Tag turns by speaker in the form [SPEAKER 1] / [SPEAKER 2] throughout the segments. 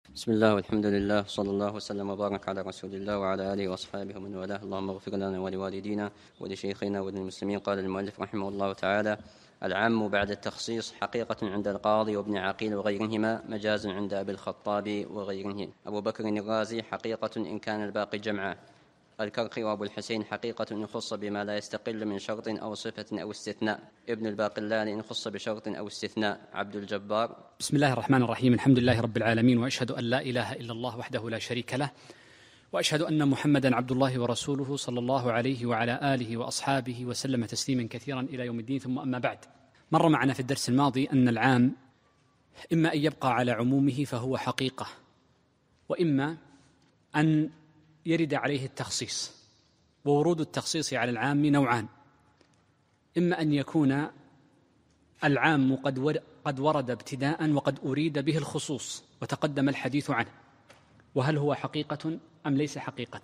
[SPEAKER 1] بسم الله والحمد لله صلى الله وسلم وبارك على رسول الله وعلى آله وأصحابه ومن والاه. اللهم اغفر لنا ولوالدينا ولشيخنا وللمسلمين. قال المؤلف رحمه الله تعالى: العام بعد التخصيص حقيقة عند القاضي وابن عقيل وغيرهما، مجاز عند أبي الخطاب وغيره. أبو بكر الرازي: حقيقة إن كان الباقي جمعا. الكرخي وأبو الحسين: حقيقة إن خص بما لا يستقل من شرط أو صفة أو استثناء. ابن الباقلان: إن خص بشرط أو استثناء. عبد الجبار.
[SPEAKER 2] بسم الله الرحمن الرحيم. الحمد لله رب العالمين، وأشهد أن لا إله إلا الله وحده لا شريك له، وأشهد أن محمدا عبد الله ورسوله صلى الله عليه وعلى آله وأصحابه وسلم تسليما كثيرا إلى يوم الدين. ثم أما بعد، مر معنا في الدرس الماضي أن العام إما أن يبقى على عمومه فهو حقيقة، وإما أن يرد عليه التخصيص. وورود التخصيص على العام نوعان: إما أن يكون العام قد ورد ابتداء وقد أريد به الخصوص وتقدم الحديث عنه، وهل هو حقيقة أم ليس حقيقة.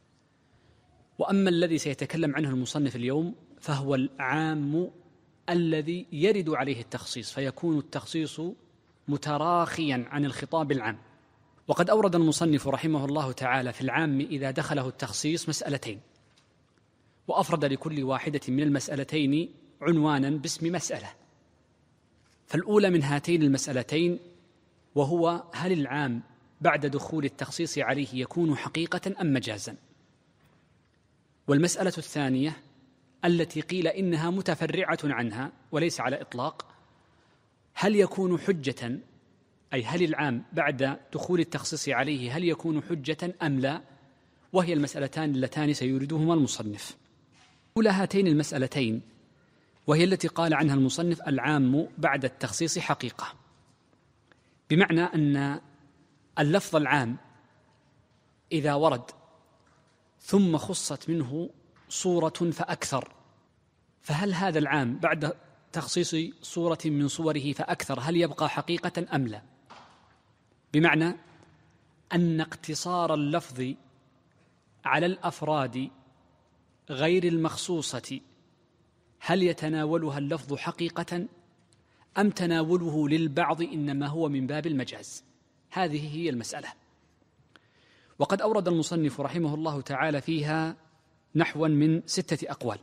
[SPEAKER 2] وأما الذي سيتكلم عنه المصنف اليوم فهو العام الذي يرد عليه التخصيص، فيكون التخصيص متراخيا عن الخطاب العام. وقد أورد المصنف رحمه الله تعالى في العام إذا دخله التخصيص مسألتين، وأفرد لكل واحدة من المسألتين عنوانا باسم مسألة. فالأولى من هاتين المسألتين وهو: هل العام بعد دخول التخصيص عليه يكون حقيقة أم مجازا؟ والمسألة الثانية التي قيل إنها متفرعة عنها وليس على إطلاق: هل يكون حجة، أي هل العام بعد دخول التخصيص عليه هل يكون حجة أم لا؟ وهي المسألتان اللتان سيوردهما المصنف. أولى هاتين المسألتين وهي التي قال عنها المصنف: العام بعد التخصيص حقيقة، بمعنى أن اللفظ العام إذا ورد ثم خصت منه صورة فأكثر، فهل هذا العام بعد تخصيص صورة من صوره فأكثر هل يبقى حقيقة أم لا؟ بمعنى أن اقتصار اللفظ على الأفراد غير المخصوصة هل يتناولها اللفظ حقيقة أم تناوله للبعض إنما هو من باب المجاز؟ هذه هي المسألة. وقد أورد المصنف رحمه الله تعالى فيها نحو من 6 أقوال.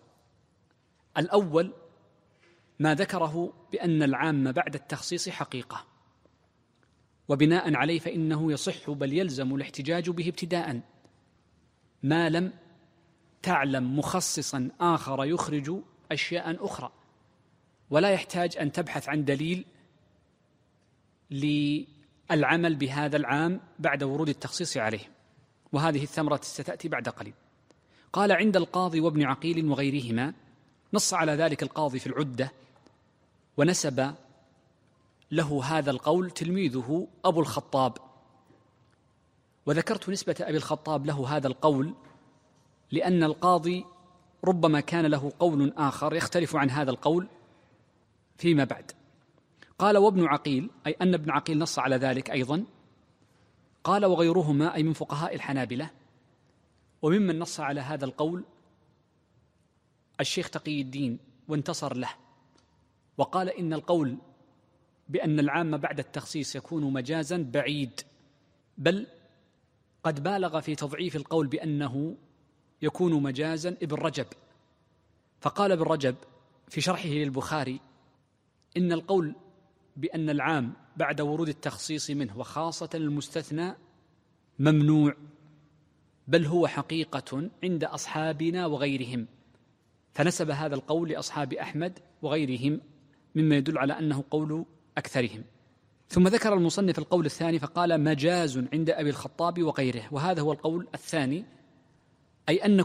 [SPEAKER 2] الأول ما ذكره بأن العام بعد التخصيص حقيقة، وبناء عليه فإنه يصح بل يلزم الاحتجاج به ابتداء ما لم تعلم مخصصا آخر يخرج أشياء أخرى، ولا يحتاج أن تبحث عن دليل للعمل بهذا العام بعد ورود التخصيص عليه، وهذه الثمرة ستأتي بعد قليل. قال: عند القاضي وابن عقيل وغيرهما. نص على ذلك القاضي في العدة، ونسب له هذا القول تلميذه أبو الخطاب. وذكرت نسبة أبي الخطاب له هذا القول لأن القاضي ربما كان له قول آخر يختلف عن هذا القول فيما بعد. قال: وابن عقيل، أي أن ابن عقيل نص على ذلك أيضا. قال: وغيرهما، أي من فقهاء الحنابلة. وممن نص على هذا القول الشيخ تقي الدين وانتصر له، وقال إن القول بأن العام بعد التخصيص يكون مجازا بعيد، بل قد بالغ في تضعيف القول بأنه يكون مجازا ابن رجب. فقال ابن رجب في شرحه للبخاري: إن القول بأن العام بعد ورود التخصيص منه وخاصة المستثنى ممنوع، بل هو حقيقة عند أصحابنا وغيرهم. فنسب هذا القول لأصحاب أحمد وغيرهم، مما يدل على أنه قول أكثرهم. ثم ذكر المصنف القول الثاني فقال: مجاز عند أبي الخطاب وغيره. وهذا هو القول الثاني، أي أن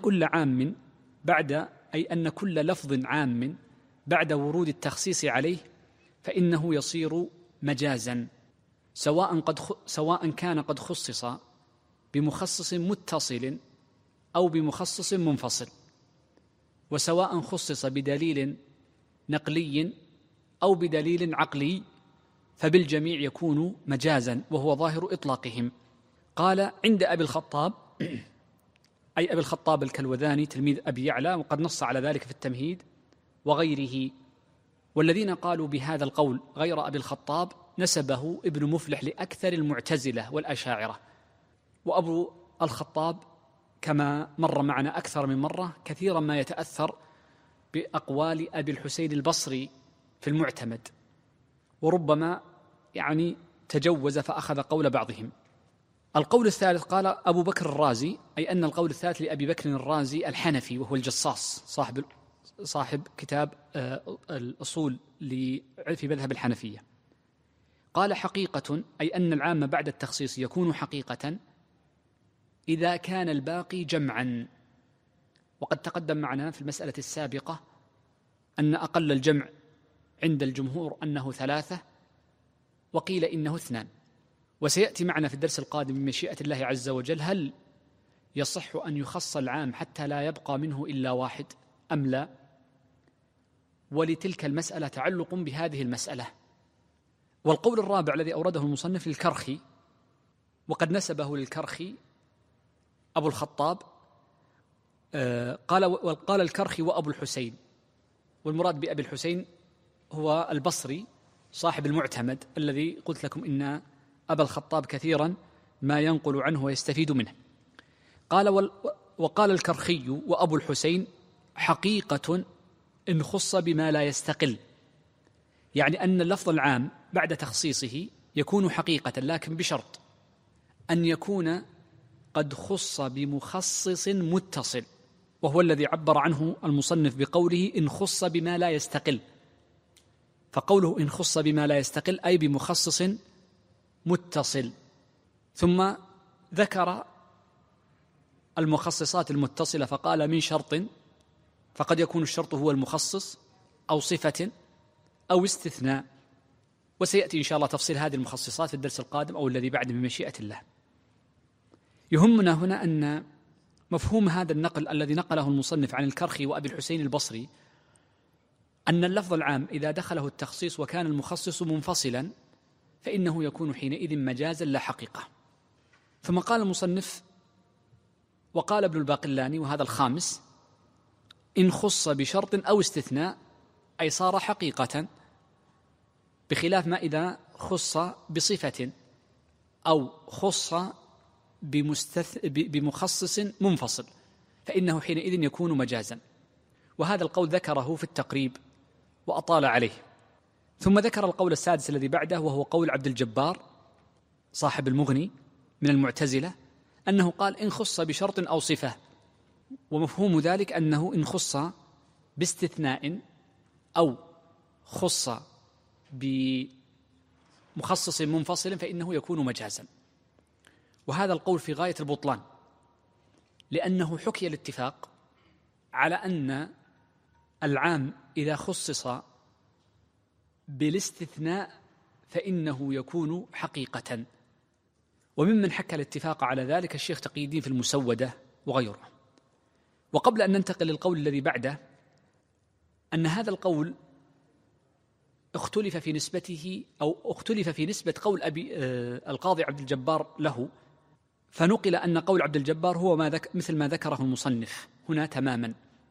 [SPEAKER 2] كل لفظ عام بعد ورود التخصيص عليه فإنه يصير مجازا، سواء كان قد خصص بمخصص متصل أو بمخصص منفصل، وسواء خصص بدليل نقلي أو بدليل عقلي، فبالجميع يكون مجازا، وهو ظاهر إطلاقهم. قال: عند أبي الخطاب، أي أبي الخطاب الكلوذاني تلميذ أبي يعلى، وقد نص على ذلك في التمهيد، وغيره. والذين قالوا بهذا القول غير أبي الخطاب نسبه ابن مفلح لأكثر المعتزلة والأشاعرة، وأبو الخطاب كما مر معنا أكثر من مرة كثيرا ما يتأثر بأقوال أبي الحسين البصري في المعتمد، وربما تجوز فأخذ قول بعضهم. القول الثالث قال أبو بكر الرازي، أي أن القول الثالث لأبي بكر الرازي الحنفي، وهو الجصاص صاحب كتاب الأصول في مذهب الحنفية. قال حقيقة، أي أن العام بعد التخصيص يكون حقيقة إذا كان الباقي جمعا. وقد تقدم معنا في المسألة السابقة أن أقل الجمع عند الجمهور أنه 3، وقيل إنه 2. وسيأتي معنا في الدرس القادم بمشيئة الله عز وجل هل يصح أن يخص العام حتى لا يبقى منه إلا 1 أم لا، ولتلك المسألة تعلق بهذه المسألة. والقول الرابع الذي أورده المصنف للكرخي، وقد نسبه للكرخي أبو الخطاب، قال الكرخي وأبو الحسين، والمراد بأبي الحسين هو البصري صاحب المعتمد الذي قلت لكم إن أبا الخطاب كثيرا ما ينقل عنه ويستفيد منه. وقال الكرخي وأبو الحسين حقيقة إن خص بما لا يستقل، يعني أن اللفظ العام بعد تخصيصه يكون حقيقة، لكن بشرط أن يكون قد خص بمخصص متصل، وهو الذي عبر عنه المصنف بقوله إن خص بما لا يستقل. فقوله إن خص بما لا يستقل أي بمخصص متصل. ثم ذكر المخصصات المتصلة فقال من شرط، فقد يكون الشرط هو المخصص أو صفة أو استثناء، وسيأتي إن شاء الله تفصيل هذه المخصصات في الدرس القادم أو الذي بعد بمشيئة الله. يهمنا هنا أن مفهوم هذا النقل الذي نقله المصنف عن الكرخي وأبي الحسين البصري أن اللفظ العام إذا دخله التخصيص وكان المخصص منفصلا فإنه يكون حينئذ مجازا لا حقيقة. ثم قال المصنف وقال ابن الباقلاني وهذا الخامس إن خص بشرط أو استثناء أي صار حقيقة، بخلاف ما إذا خص بصفة أو خص بمخصص منفصل فإنه حينئذ يكون مجازا. وهذا القول ذكره في التقريب وأطال عليه. ثم ذكر القول السادس الذي بعده وهو قول عبد الجبار صاحب المغني من المعتزلة، أنه قال إن خص بشرط أو صفة، ومفهوم ذلك أنه إن خص باستثناء أو خص بمخصص منفصل فإنه يكون مجازا. وهذا القول في غاية البطلان، لأنه حكي الاتفاق على أن العام إذا خصص بالاستثناء فإنه يكون حقيقة. وممن حكى الاتفاق على ذلك الشيخ تقي الدين في المسودة وغيره. وقبل أن ننتقل للقول الذي بعده، أن هذا القول اختلف في نسبته أو اختلف في نسبة قول القاضي عبد الجبار له، فنقل أن قول عبد الجبار هو مثل ما ذكره المصنف هنا تماما،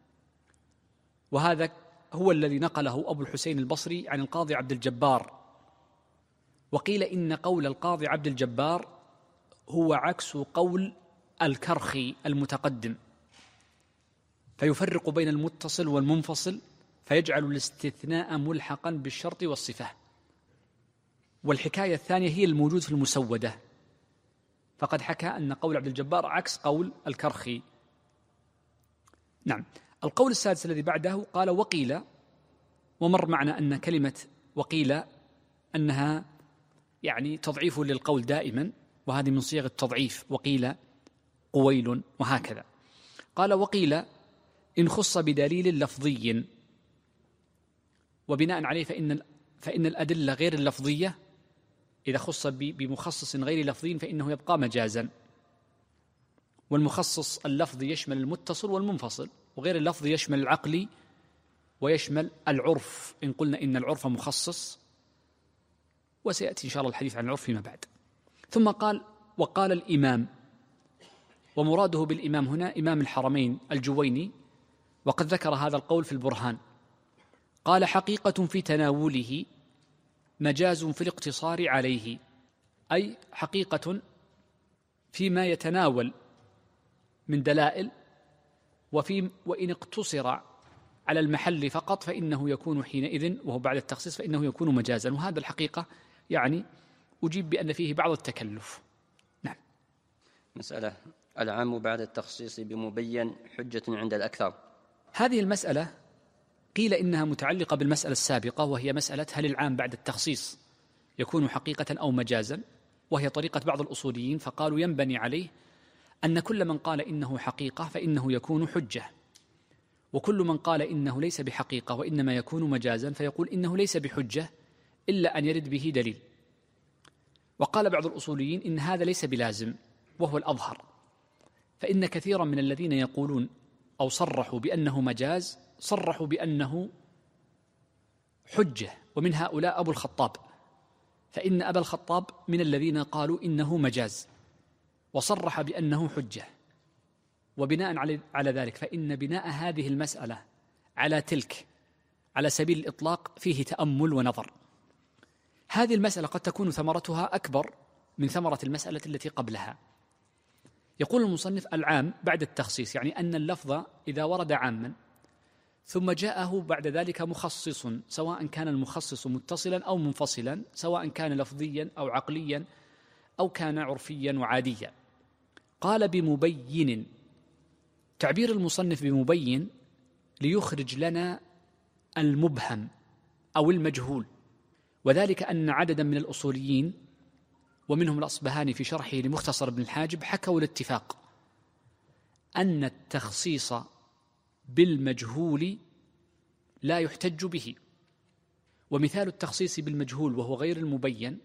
[SPEAKER 2] وهذا هو الذي نقله أبو الحسين البصري عن القاضي عبد الجبار. وقيل إن قول القاضي عبد الجبار هو عكس قول الكرخي المتقدم، فيفرق بين المتصل والمنفصل فيجعل الاستثناء ملحقا بالشرط والصفة. والحكاية الثانية هي الموجود في المسودة، فقد حكى أن قول عبد الجبار عكس قول الكرخي. نعم. القول السادس الذي بعده قال وقيل، ومر معنا أن كلمة وقيل أنها تضعيف للقول دائما، وهذه من صيغ التضعيف، وقيل قويل وهكذا. قال وقيل إن خص بدليل لفظي، وبناء عليه فإن الأدلة غير اللفظية إذا خص بمخصص غير لفظي فإنه يبقى مجازا. والمخصص اللفظي يشمل المتصل والمنفصل، وغير اللفظي يشمل العقلي ويشمل العرف إن قلنا إن العرف مخصص، وسيأتي إن شاء الله الحديث عن العرف فيما بعد. ثم قال وقال الإمام، ومراده بالإمام هنا إمام الحرمين الجويني، وقد ذكر هذا القول في البرهان. قال حقيقة في تناوله مجاز في الاقتصار عليه، أي حقيقة فيما يتناول من دلائل، وإن اقتصر على المحل فقط فإنه يكون حينئذ، وهو بعد التخصيص، فإنه يكون مجازا. وهذا الحقيقة يعني أجيب بأن فيه بعض التكلف. نعم.
[SPEAKER 1] مسألة: العام بعد التخصيص بمبين حجة عند الأكثر.
[SPEAKER 2] هذه المسألة قيل إنها متعلقة بالمسألة السابقة، وهي مسألة هل العام بعد التخصيص يكون حقيقة أو مجازا، وهي طريقة بعض الأصوليين، فقالوا ينبني عليه أن كل من قال إنه حقيقة فإنه يكون حجة، وكل من قال إنه ليس بحقيقة وإنما يكون مجازا فيقول إنه ليس بحجة إلا أن يرد به دليل. وقال بعض الأصوليين إن هذا ليس بلازم، وهو الأظهر، فإن كثيرا من الذين يقولون أو صرحوا بأنه مجاز صرحوا بأنه حجة، ومن هؤلاء أبو الخطاب، فإن أبا الخطاب من الذين قالوا إنه مجاز وصرح بأنه حجة. وبناء على ذلك فإن بناء هذه المسألة على تلك على سبيل الإطلاق فيه تأمل ونظر. هذه المسألة قد تكون ثمرتها أكبر من ثمرة المسألة التي قبلها. يقول المصنف: العام بعد التخصيص، يعني أن اللفظ إذا ورد عاما ثم جاءه بعد ذلك مخصص، سواء كان المخصص متصلا أو منفصلا، سواء كان لفظيا أو عقليا أو كان عرفيا وعاديا. قال بمبين. تعبير المصنف بمبين ليخرج لنا المبهم أو المجهول، وذلك أن عددا من الأصوليين ومنهم الأصبهاني في شرحه لمختصر ابن الحاجب حكوا الاتفاق أن التخصيص بالمجهول لا يحتج به. ومثال التخصيص بالمجهول وهو غير المبين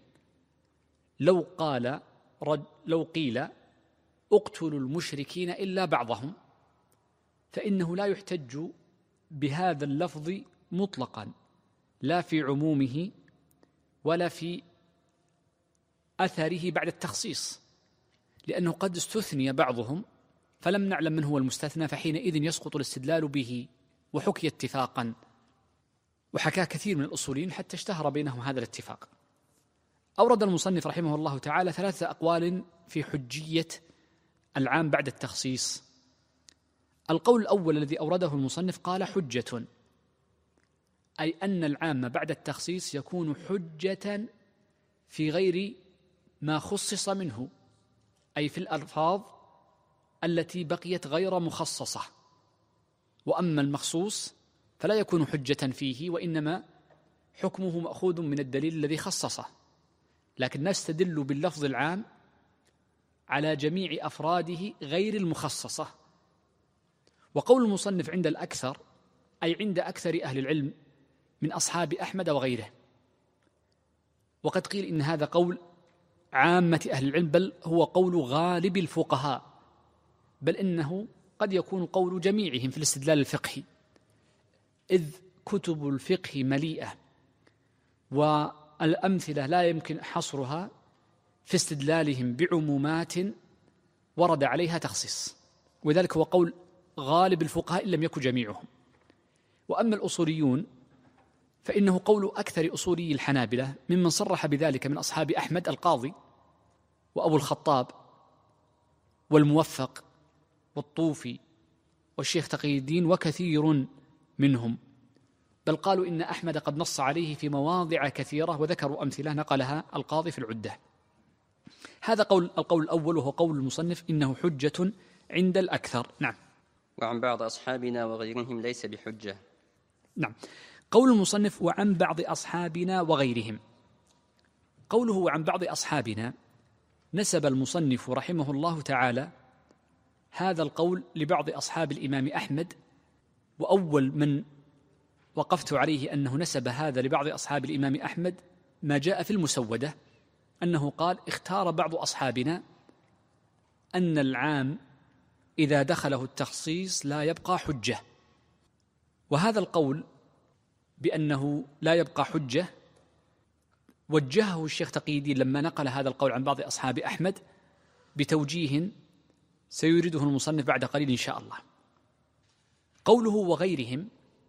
[SPEAKER 2] لو قيل اقتلوا المشركين إلا بعضهم، فإنه لا يحتج بهذا اللفظ مطلقا، لا في عمومه ولا في أثره بعد التخصيص، لأنه قد استثني بعضهم فلم نعلم من هو المستثنى، فحينئذ يسقط الاستدلال به، وحكي اتفاقا، وحكى كثير من الأصوليين حتى اشتهر بينهم هذا الاتفاق. أورد المصنف رحمه الله تعالى 3 أقوال في حجية العام بعد التخصيص. القول الأول الذي أورده المصنف قال حجة، أي أن العام بعد التخصيص يكون حجة في غير ما خصص منه، أي في الألفاظ التي بقيت غير مخصصة. وأما المخصوص فلا يكون حجة فيه، وإنما حكمه مأخوذ من الدليل الذي خصصه، لكن نستدل باللفظ العام على جميع أفراده غير المخصصة. وقول المصنف عند الأكثر، أي عند أكثر أهل العلم من أصحاب أحمد وغيره، وقد قيل إن هذا قول عامة أهل العلم، بل هو قول غالب الفقهاء، بل إنه قد يكون قول جميعهم في الاستدلال الفقهي، إذ كتب الفقه مليئة والأمثلة لا يمكن حصرها في استدلالهم بعمومات ورد عليها تخصيص، وذلك هو قول غالب الفقهاء إن لم يكن جميعهم. وأما الأصوليون فإنه قول أكثر أصولي الحنابلة ممن صرح بذلك من أصحاب أحمد القاضي وأبو الخطاب والموفق والطوفي والشيخ تقي الدين وكثير منهم، بل قالوا إن أحمد قد نص عليه في مواضع كثيرة، وذكروا أمثلة نقلها القاضي في العدة. هذا القول الأول، وهو قول المصنف إنه حجة عند الأكثر. نعم.
[SPEAKER 1] وعن بعض أصحابنا وغيرهم ليس بحجة.
[SPEAKER 2] نعم. قول المصنف وعن بعض أصحابنا وغيرهم، قوله وعن بعض أصحابنا نسب المصنف رحمه الله تعالى هذا القول لبعض أصحاب الإمام أحمد، وأول من وقفت عليه أنه نسب هذا لبعض أصحاب الإمام أحمد ما جاء في المسودة، أنه قال اختار بعض أصحابنا أن العام إذا دخله التخصيص لا يبقى حجة. وهذا القول بأنه لا يبقى حجة وجهه الشيخ تقي الدين لما نقل هذا القول عن بعض أصحاب أحمد بتوجيه سيريده المصنف بعد قليل إن شاء الله. قوله وغيرهم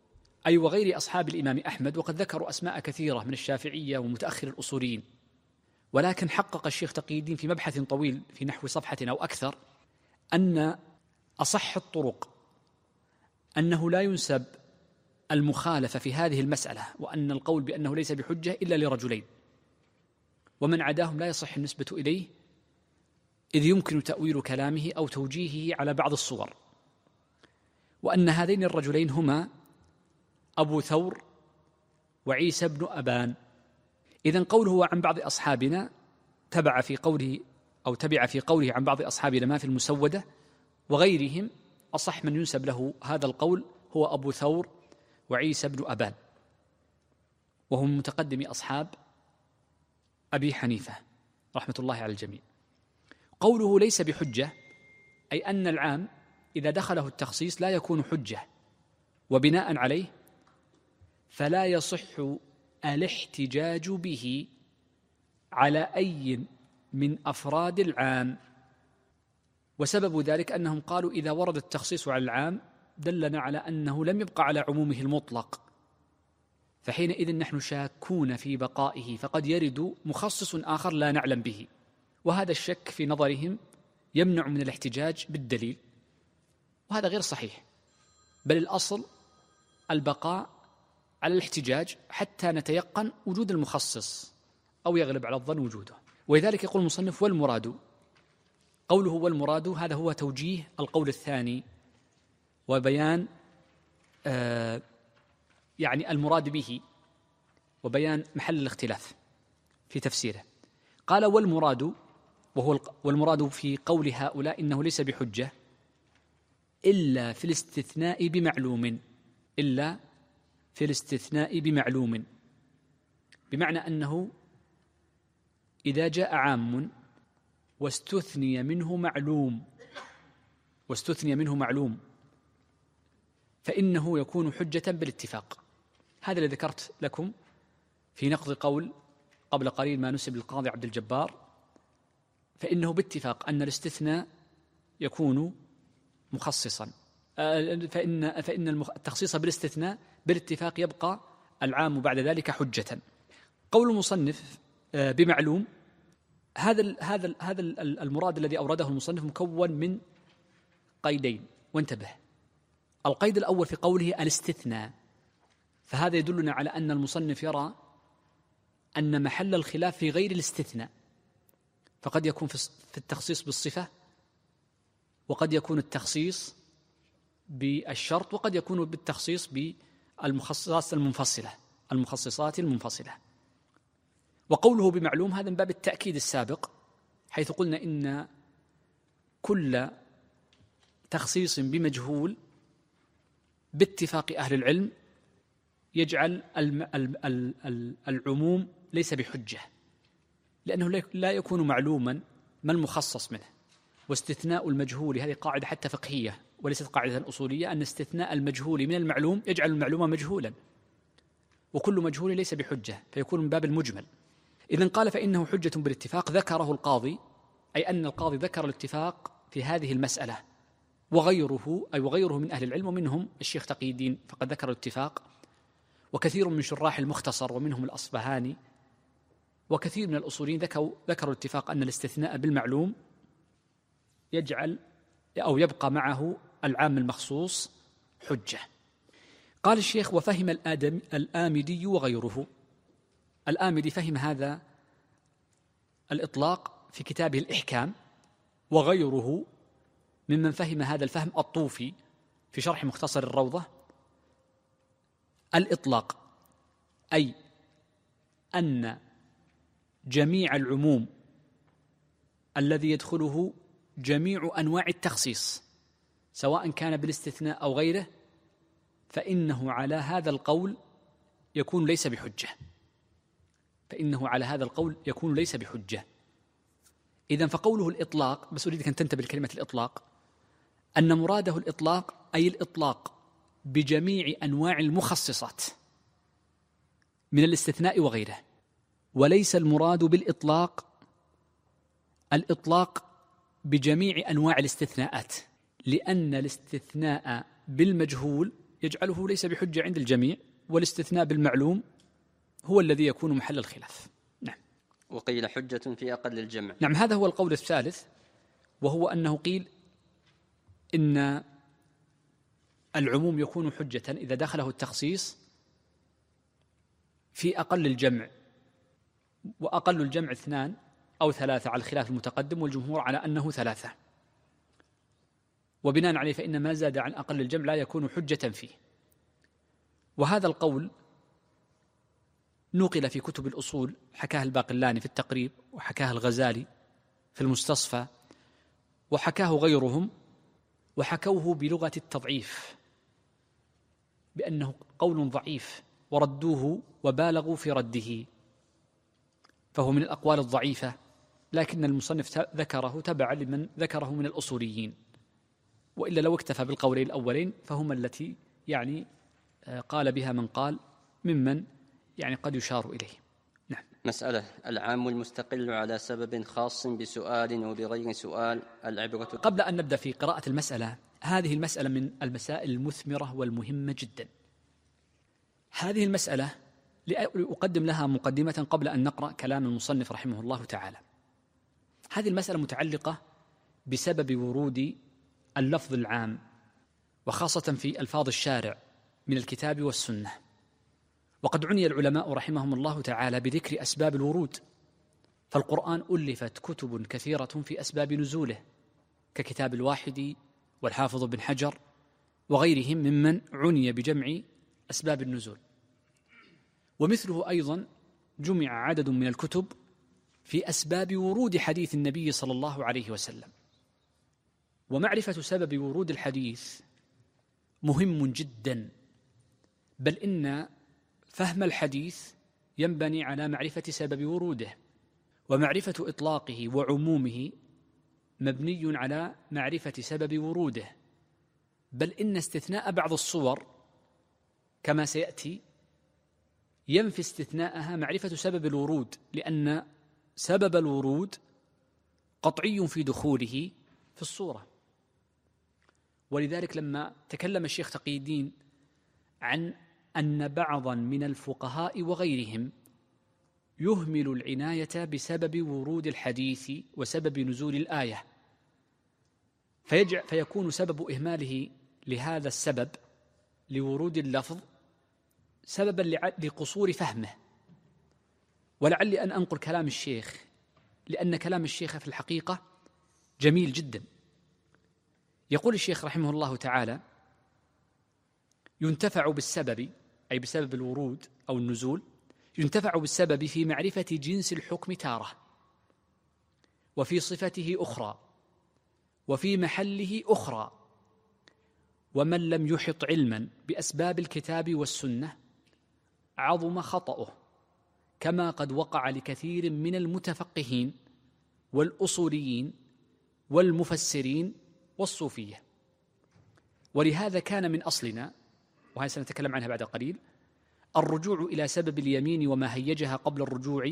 [SPEAKER 2] أي وغير أصحاب الإمام أحمد، وقد ذكروا أسماء كثيرة من الشافعية ومتأخر الأصوليين، ولكن حقق الشيخ تقي الدين في مبحث طويل في نحو صفحة أو أكثر أن أصح الطرق أنه لا ينسب المخالفة في هذه المسألة، وأن القول بأنه ليس بحجة إلا لرجلين، ومن عداهم لا يصح النسبة إليه، إذ يمكن تأويل كلامه أو توجيهه على بعض الصور، وأن هذين الرجلين هما أبو ثور وعيسى بن أبان. إذن قوله عن بعض أصحابنا تبع في قوله عن بعض أصحابنا ما في المسودة وغيرهم، أصح من ينسب له هذا القول هو أبو ثور وعيسى بن أبان، وهم متقدم أصحاب أبي حنيفة رحمة الله على الجميع. قوله ليس بحجة أي أن العام إذا دخله التخصيص لا يكون حجة، وبناء عليه فلا يصح الاحتجاج به على أي من أفراد العام. وسبب ذلك أنهم قالوا إذا ورد التخصيص على العام دلنا على أنه لم يبقى على عمومه المطلق، فحينئذ نحن شاكون في بقائه، فقد يرد مخصص آخر لا نعلم به، وهذا الشك في نظرهم يمنع من الاحتجاج بالدليل، وهذا غير صحيح، بل الأصل البقاء على الاحتجاج حتى نتيقن وجود المخصص أو يغلب على الظن وجوده. ولذلك يقول المصنف والمراد، قوله والمراد هذا هو توجيه القول الثاني وبيان يعني المراد به وبيان محل الاختلاف في تفسيره. قال والمراد في قول هؤلاء إنه ليس بحجة إلا في الاستثناء بمعلوم، بمعنى أنه إذا جاء عام واستثني منه معلوم فإنه يكون حجة بالاتفاق. هذا الذي ذكرت لكم في نقض قول قبل قليل ما نسب للقاضي عبد الجبار، فإنه باتفاق أن الاستثناء يكون مخصصا، فإن التخصيص بالاستثناء بالاتفاق يبقى العام بعد ذلك حجة. قول المصنف بمعلوم، هذا المراد الذي أورده المصنف مكون من قيدين، وانتبه، القيد الأول في قوله الاستثناء، فهذا يدلنا على أن المصنف يرى أن محل الخلاف في غير الاستثناء، فقد يكون في التخصيص بالصفة، وقد يكون التخصيص بالشرط، وقد يكون بالتخصيص بالمخصصات المنفصلة. وقوله بمعلوم هذا من باب التأكيد السابق، حيث قلنا إن كل تخصيص بمجهول باتفاق أهل العلم يجعل العموم ليس بحجة، لأنه لا يكون معلوما ما المخصص منه. واستثناء المجهول هذه قاعدة حتى فقهية وليست قاعدة أصولية، أن استثناء المجهول من المعلوم يجعل المعلوم مجهولا، وكل مجهول ليس بحجة، فيكون من باب المجمل. إذن قال فإنه حجة بالاتفاق، ذكره القاضي، أي أن القاضي ذكر الاتفاق في هذه المسألة، وغيره من أهل العلم، ومنهم الشيخ تقي الدين فقد ذكر الاتفاق، وكثير من شراح المختصر ومنهم الأصبهاني وكثير من الأصوليين ذكروا الاتفاق أن الاستثناء بالمعلوم يجعل أو يبقى معه العام المخصوص حجة. قال الشيخ وفهم الآمدي وغيره. الآمدي فهم هذا الإطلاق في كتابه الإحكام، وغيره ممن فهم هذا الفهم الطوفي في شرح مختصر الروضة. الإطلاق أي أن جميع العموم الذي يدخله جميع أنواع التخصيص سواء كان بالاستثناء أو غيره، فإنه على هذا القول يكون ليس بحجة. إذن فقوله الإطلاق، بس أريدك أن تنتبه لكلمة الإطلاق، أن مراده الإطلاق أي الإطلاق بجميع أنواع المخصصات من الاستثناء وغيره، وليس المراد بالإطلاق الإطلاق بجميع أنواع الاستثناءات، لأن الاستثناء بالمجهول يجعله ليس بحجة عند الجميع، والاستثناء بالمعلوم هو الذي يكون محل الخلاف. نعم.
[SPEAKER 1] وقيل حجة في أقل الجمع.
[SPEAKER 2] نعم، هذا هو القول الثالث، وهو أنه قيل إن العموم يكون حجة إذا دخله التخصيص في أقل الجمع، وأقل الجمع 2 أو 3 على الخلاف المتقدم، والجمهور على أنه 3، وبناء عليه فإن ما زاد عن أقل الجمع لا يكون حجة فيه. وهذا القول نقل في كتب الأصول، حكاه الباقلاني في التقريب، وحكاه الغزالي في المستصفى، وحكاه غيرهم، وحكوه بلغة التضعيف بأنه قول ضعيف، وردوه وبالغوا في رده، فهو من الأقوال الضعيفة، لكن المصنف ذكره تبعا لمن ذكره من الأصوليين، وإلا لو اكتفى بالقولين الأولين فهما التي يعني قال بها من قال ممن يعني قد يشار إليه. نعم.
[SPEAKER 1] مسألة: العام المستقل على سبب خاص بسؤال وبغير سؤال، العبرة.
[SPEAKER 2] قبل أن نبدأ في قراءة المسألة، هذه المسألة من المسائل المثمرة والمهمة جدا. هذه المسألة لأقدم لها مقدمة قبل أن نقرأ كلام المصنف رحمه الله تعالى. هذه المسألة متعلقة بسبب ورود اللفظ العام، وخاصة في ألفاظ الشارع من الكتاب والسنة. وقد عني العلماء رحمهم الله تعالى بذكر أسباب الورود، فالقرآن ألفت كتب كثيرة في أسباب نزوله، ككتاب الواحد والحافظ بن حجر وغيرهم ممن عني بجمع أسباب النزول. ومثله أيضا جمع عدد من الكتب في أسباب ورود حديث النبي صلى الله عليه وسلم. ومعرفة سبب ورود الحديث مهم جدا، بل إن فهم الحديث ينبني على معرفة سبب وروده، ومعرفة إطلاقه وعمومه مبني على معرفة سبب وروده، بل إن استثناء بعض الصور كما سيأتي ينفي استثناءها معرفة سبب الورود، لأن سبب الورود قطعي في دخوله في الصورة. ولذلك لما تكلم الشيخ تقي الدين عن أن بعضا من الفقهاء وغيرهم يهمل العناية بسبب ورود الحديث وسبب نزول الآية، فيكون سبب إهماله لهذا السبب لورود اللفظ سببا لقصور فهمه. ولعلي أن أنقل كلام الشيخ، لأن كلام الشيخ في الحقيقة جميل جدا. يقول الشيخ رحمه الله تعالى: ينتفع بالسبب، أي بسبب الورود أو النزول، ينتفع بالسبب في معرفة جنس الحكم تارة، وفي صفته أخرى، وفي محله أخرى. ومن لم يحط علما بأسباب الكتاب والسنة عظم خطأه، كما قد وقع لكثير من المتفقهين والأصوليين والمفسرين والصوفية. ولهذا كان من أصلنا، وهذا سنتكلم عنها بعد قليل، الرجوع إلى سبب اليمين وما هيجها قبل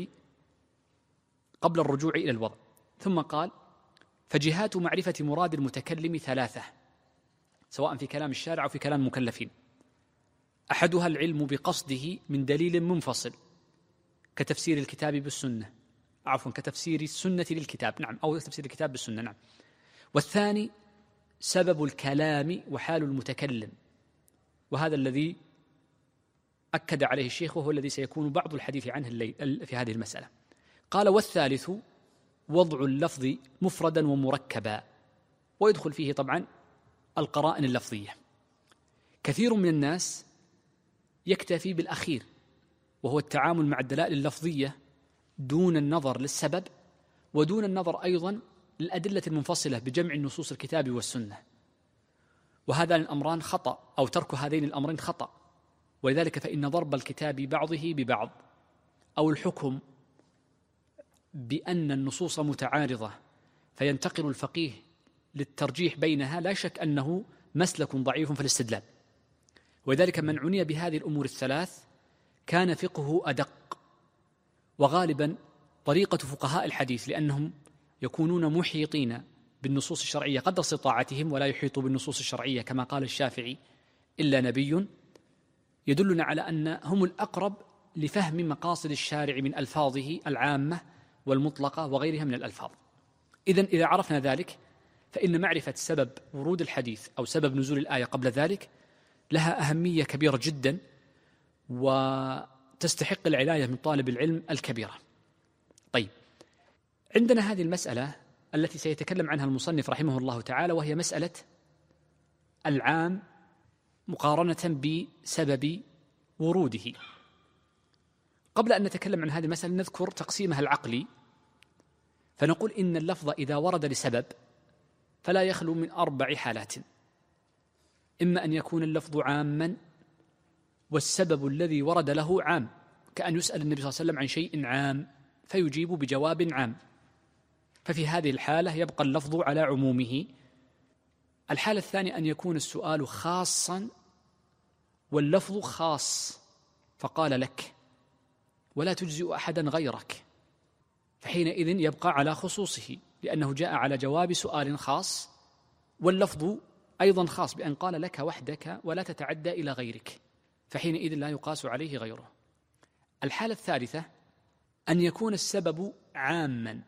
[SPEAKER 2] الرجوع إلى الوضع. ثم قال: فجهات معرفة مراد المتكلم 3، سواء في كلام الشارع أو في كلام المكلفين. أحدها العلم بقصده من دليل منفصل، كتفسير الكتاب بالسنة، كتفسير السنة للكتاب، نعم، أو تفسير الكتاب بالسنة، نعم. والثاني سبب الكلام وحال المتكلم، وهذا الذي أكد عليه الشيخ، وهو الذي سيكون بعض الحديث عنه في هذه المسألة. قال: والثالث وضع اللفظ مفردا ومركبا، ويدخل فيه طبعا القرائن اللفظية. كثير من الناس يكتفي بالأخير، وهو التعامل مع الدلائل اللفظية دون النظر للسبب، ودون النظر أيضا للأدلة المنفصلة بجمع النصوص الكتاب والسنة. وهذان الأمران خطأ، أو ترك هذين الأمرين خطأ. ولذلك فإن ضرب الكتاب بعضه ببعض، أو الحكم بأن النصوص متعارضة فينتقل الفقيه للترجيح بينها، لا شك أنه مسلك ضعيف في الاستدلال. ولذلك من عني بهذه الأمور الثلاث كان فقهه أدق. وغالبا طريقة فقهاء الحديث، لأنهم يكونون محيطين بالنصوص الشرعية قدر استطاعتهم، ولا يحيطوا بالنصوص الشرعية كما قال الشافعي: إلا نبي يدلنا على أن هم الأقرب لفهم مقاصد الشارع من ألفاظه العامة والمطلقة وغيرها من الألفاظ. إذن إذا عرفنا ذلك فإن معرفة سبب ورود الحديث أو سبب نزول الآية قبل ذلك لها أهمية كبيرة جدا وتستحق العناية من طالب العلم الكبيرة. طيب، عندنا هذه المسألة التي سيتكلم عنها المصنف رحمه الله تعالى، وهي مسألة العام مقارنة بسبب وروده. قبل أن نتكلم عن هذه المسألة نذكر تقسيمها العقلي، فنقول إن اللفظ إذا ورد لسبب فلا يخلو من 4 حالات: إما أن يكون اللفظ عاما والسبب الذي ورد له عام، كأن يسأل النبي صلى الله عليه وسلم عن شيء عام فيجيب بجواب عام، ففي هذه الحالة يبقى اللفظ على عمومه. الحالة الثانية أن يكون السؤال خاصا واللفظ خاص فقال لك ولا تجزئ أحدا غيرك، فحينئذ يبقى على خصوصه لأنه جاء على جواب سؤال خاص، واللفظ أيضا خاص بأن قال لك وحدك ولا تتعدى إلى غيرك، فحينئذ لا يقاس عليه غيره. الحالة الثالثة أن يكون السبب عاما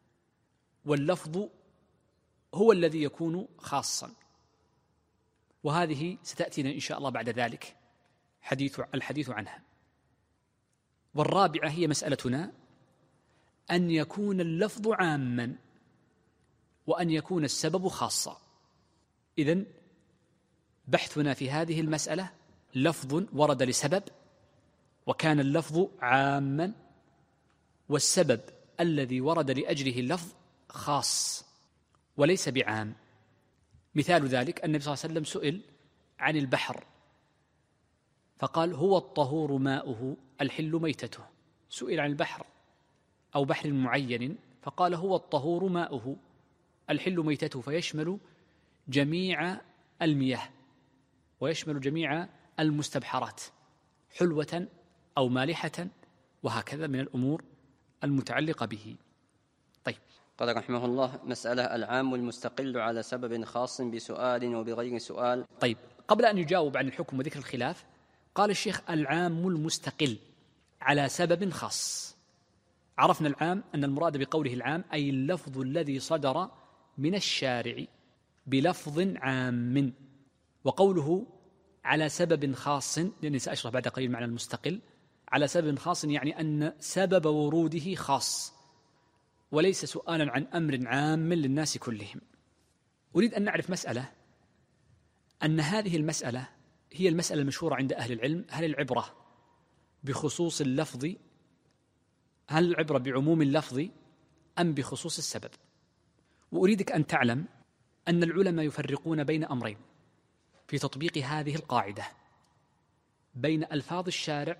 [SPEAKER 2] واللفظ هو الذي يكون خاصا، وهذه ستأتينا إن شاء الله بعد ذلك الحديث عنها. والرابعة هي مسألتنا أن يكون اللفظ عاما وأن يكون السبب خاصا. إذن بحثنا في هذه المسألة لفظ ورد لسبب وكان اللفظ عاما والسبب الذي ورد لأجله اللفظ خاص وليس بعام. مثال ذلك النبي صلى الله عليه وسلم سئل عن البحر فقال هو الطهور ماؤه الحل ميتته. سئل عن البحر أو بحر معين فقال هو الطهور ماؤه الحل ميتته، فيشمل جميع المياه ويشمل جميع المستبحرات حلوة أو مالحة وهكذا من الأمور المتعلقة به. طيب،
[SPEAKER 1] قال رحمه الله: مسألة العام المستقل على سبب خاص بسؤال وبغير سؤال.
[SPEAKER 2] طيب، قبل أن يجاوب عن الحكم وذكر الخلاف قال الشيخ العام المستقل على سبب خاص. عرفنا العام أن المراد بقوله العام أي اللفظ الذي صدر من الشارع بلفظ عام، وقوله على سبب خاص لأني سأشرح بعد قليل معنى المستقل. على سبب خاص يعني أن سبب وروده خاص وليس سؤالا عن أمر عام للناس كلهم. أريد أن نعرف مسألة، أن هذه المسألة هي المسألة المشهورة عند أهل العلم: هل العبرة بخصوص اللفظ، هل العبرة بعموم اللفظ أم بخصوص السبب؟ وأريدك أن تعلم أن العلماء يفرقون بين أمرين في تطبيق هذه القاعدة، بين ألفاظ الشارع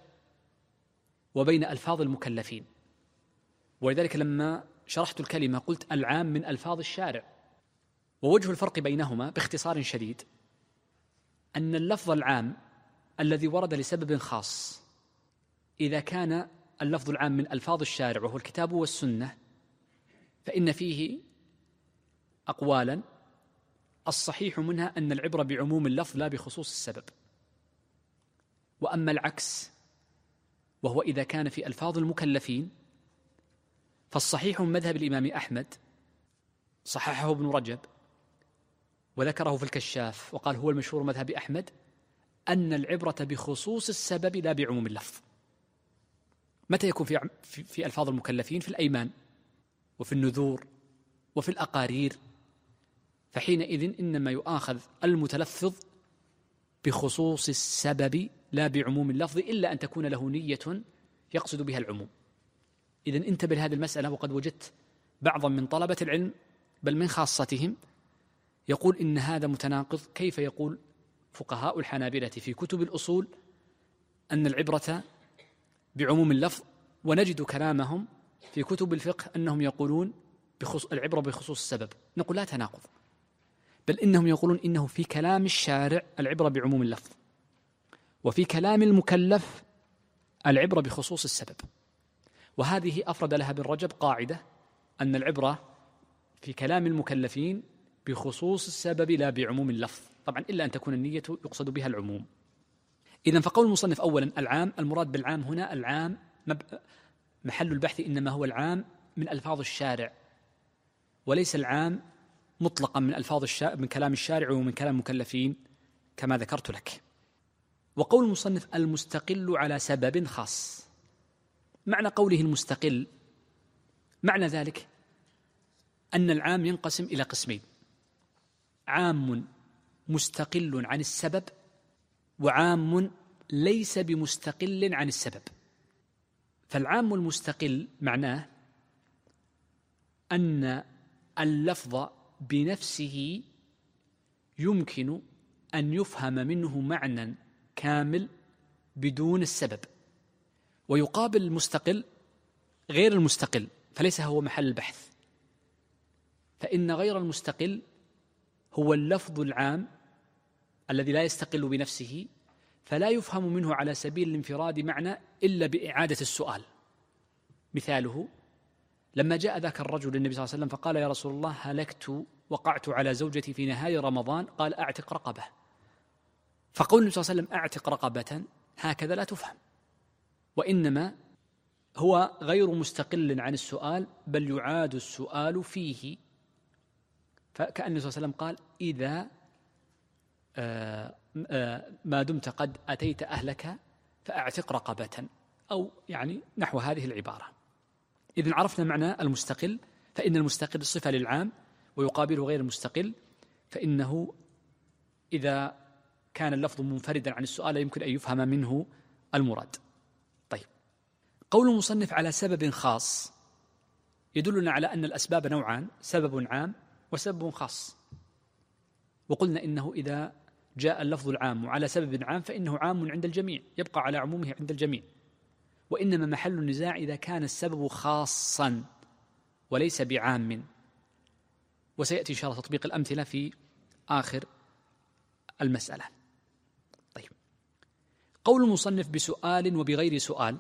[SPEAKER 2] وبين ألفاظ المكلفين. ولذلك لما شرحت الكلمة قلت العام من ألفاظ الشارع. ووجه الفرق بينهما باختصار شديد أن اللفظ العام الذي ورد لسبب خاص إذا كان اللفظ العام من ألفاظ الشارع وهو الكتاب والسنة فإن فيه أقوالا، الصحيح منها أن العبرة بعموم اللفظ لا بخصوص السبب. وأما العكس وهو إذا كان في ألفاظ المكلفين فالصحيح من مذهب الإمام أحمد، صححه ابن رجب وذكره في الكشاف وقال هو المشهور مذهب أحمد، أن العبرة بخصوص السبب لا بعموم اللفظ. متى يكون في ألفاظ المكلفين؟ في الأيمان وفي النذور وفي الأقارير، فحينئذ إنما يؤاخذ المتلفظ بخصوص السبب لا بعموم اللفظ، إلا أن تكون له نية يقصد بها العموم. إذن انتبه لهذه المسألة. وقد وجدت بعضا من طلبة العلم بل من خاصتهم يقول إن هذا متناقض. كيف يقول فقهاء الحنابلة في كتب الأصول أن العبرة بعموم اللفظ ونجد كلامهم في كتب الفقه أنهم يقولون العبرة بخصوص السبب؟ نقول لا تناقض، بل إنهم يقولون إنه في كلام الشارع العبرة بعموم اللفظ، وفي كلام المكلف العبرة بخصوص السبب. وهذه أفرد لها ابن رجب قاعدة أن العبرة في كلام المكلفين بخصوص السبب لا بعموم اللفظ. طبعا إلا أن تكون النية يقصد بها العموم. إذن فقول المصنف أولا العام، المراد بالعام هنا العام محل البحث إنما هو العام من ألفاظ الشارع، وليس العام مطلقا من ألفاظ من كلام الشارع ومن كلام المكلفين كما ذكرت لك. وقول المصنف المستقل على سبب خاص، معنى قوله المستقل معنى ذلك أن العام ينقسم إلى قسمين: عام مستقل عن السبب، وعام ليس بمستقل عن السبب. فالعام المستقل معناه أن اللفظ بنفسه يمكن أن يفهم منه معنى كامل بدون السبب، ويقابل المستقل غير المستقل، فليس هو محل البحث. فإن غير المستقل هو اللفظ العام الذي لا يستقل بنفسه، فلا يفهم منه على سبيل الانفراد معنى إلا بإعادة السؤال. مثاله لما جاء ذاك الرجل للنبي صلى الله عليه وسلم فقال: يا رسول الله هلكت، وقعت على زوجتي في نهاية رمضان، قال: أعتق رقبة. فقول النبي صلى الله عليه وسلم أعتق رقبة هكذا لا تفهم، وإنما هو غير مستقل عن السؤال، بل يعاد السؤال فيه. فكأن النبي صلى الله عليه وسلم قال: إذا ما دمت قد أتيت أهلك فأعتق رقبة، أو يعني نحو هذه العبارة. إذن عرفنا معنى المستقل، فإن المستقل صفة للعام ويقابله غير المستقل، فإنه إذا كان اللفظ منفردا عن السؤال يمكن أن يفهم منه المراد. طيب، قول المصنف على سبب خاص يدلنا على أن الأسباب نوعان: سبب عام وسبب خاص. وقلنا إنه إذا جاء اللفظ العام على سبب عام فإنه عام عند الجميع، يبقى على عمومه عند الجميع. وإنما محل النزاع إذا كان السبب خاصا وليس بعام، وسيأتي إن شاء الله تطبيق الأمثلة في آخر المسألة. طيب، قول المصنف بسؤال وبغير سؤال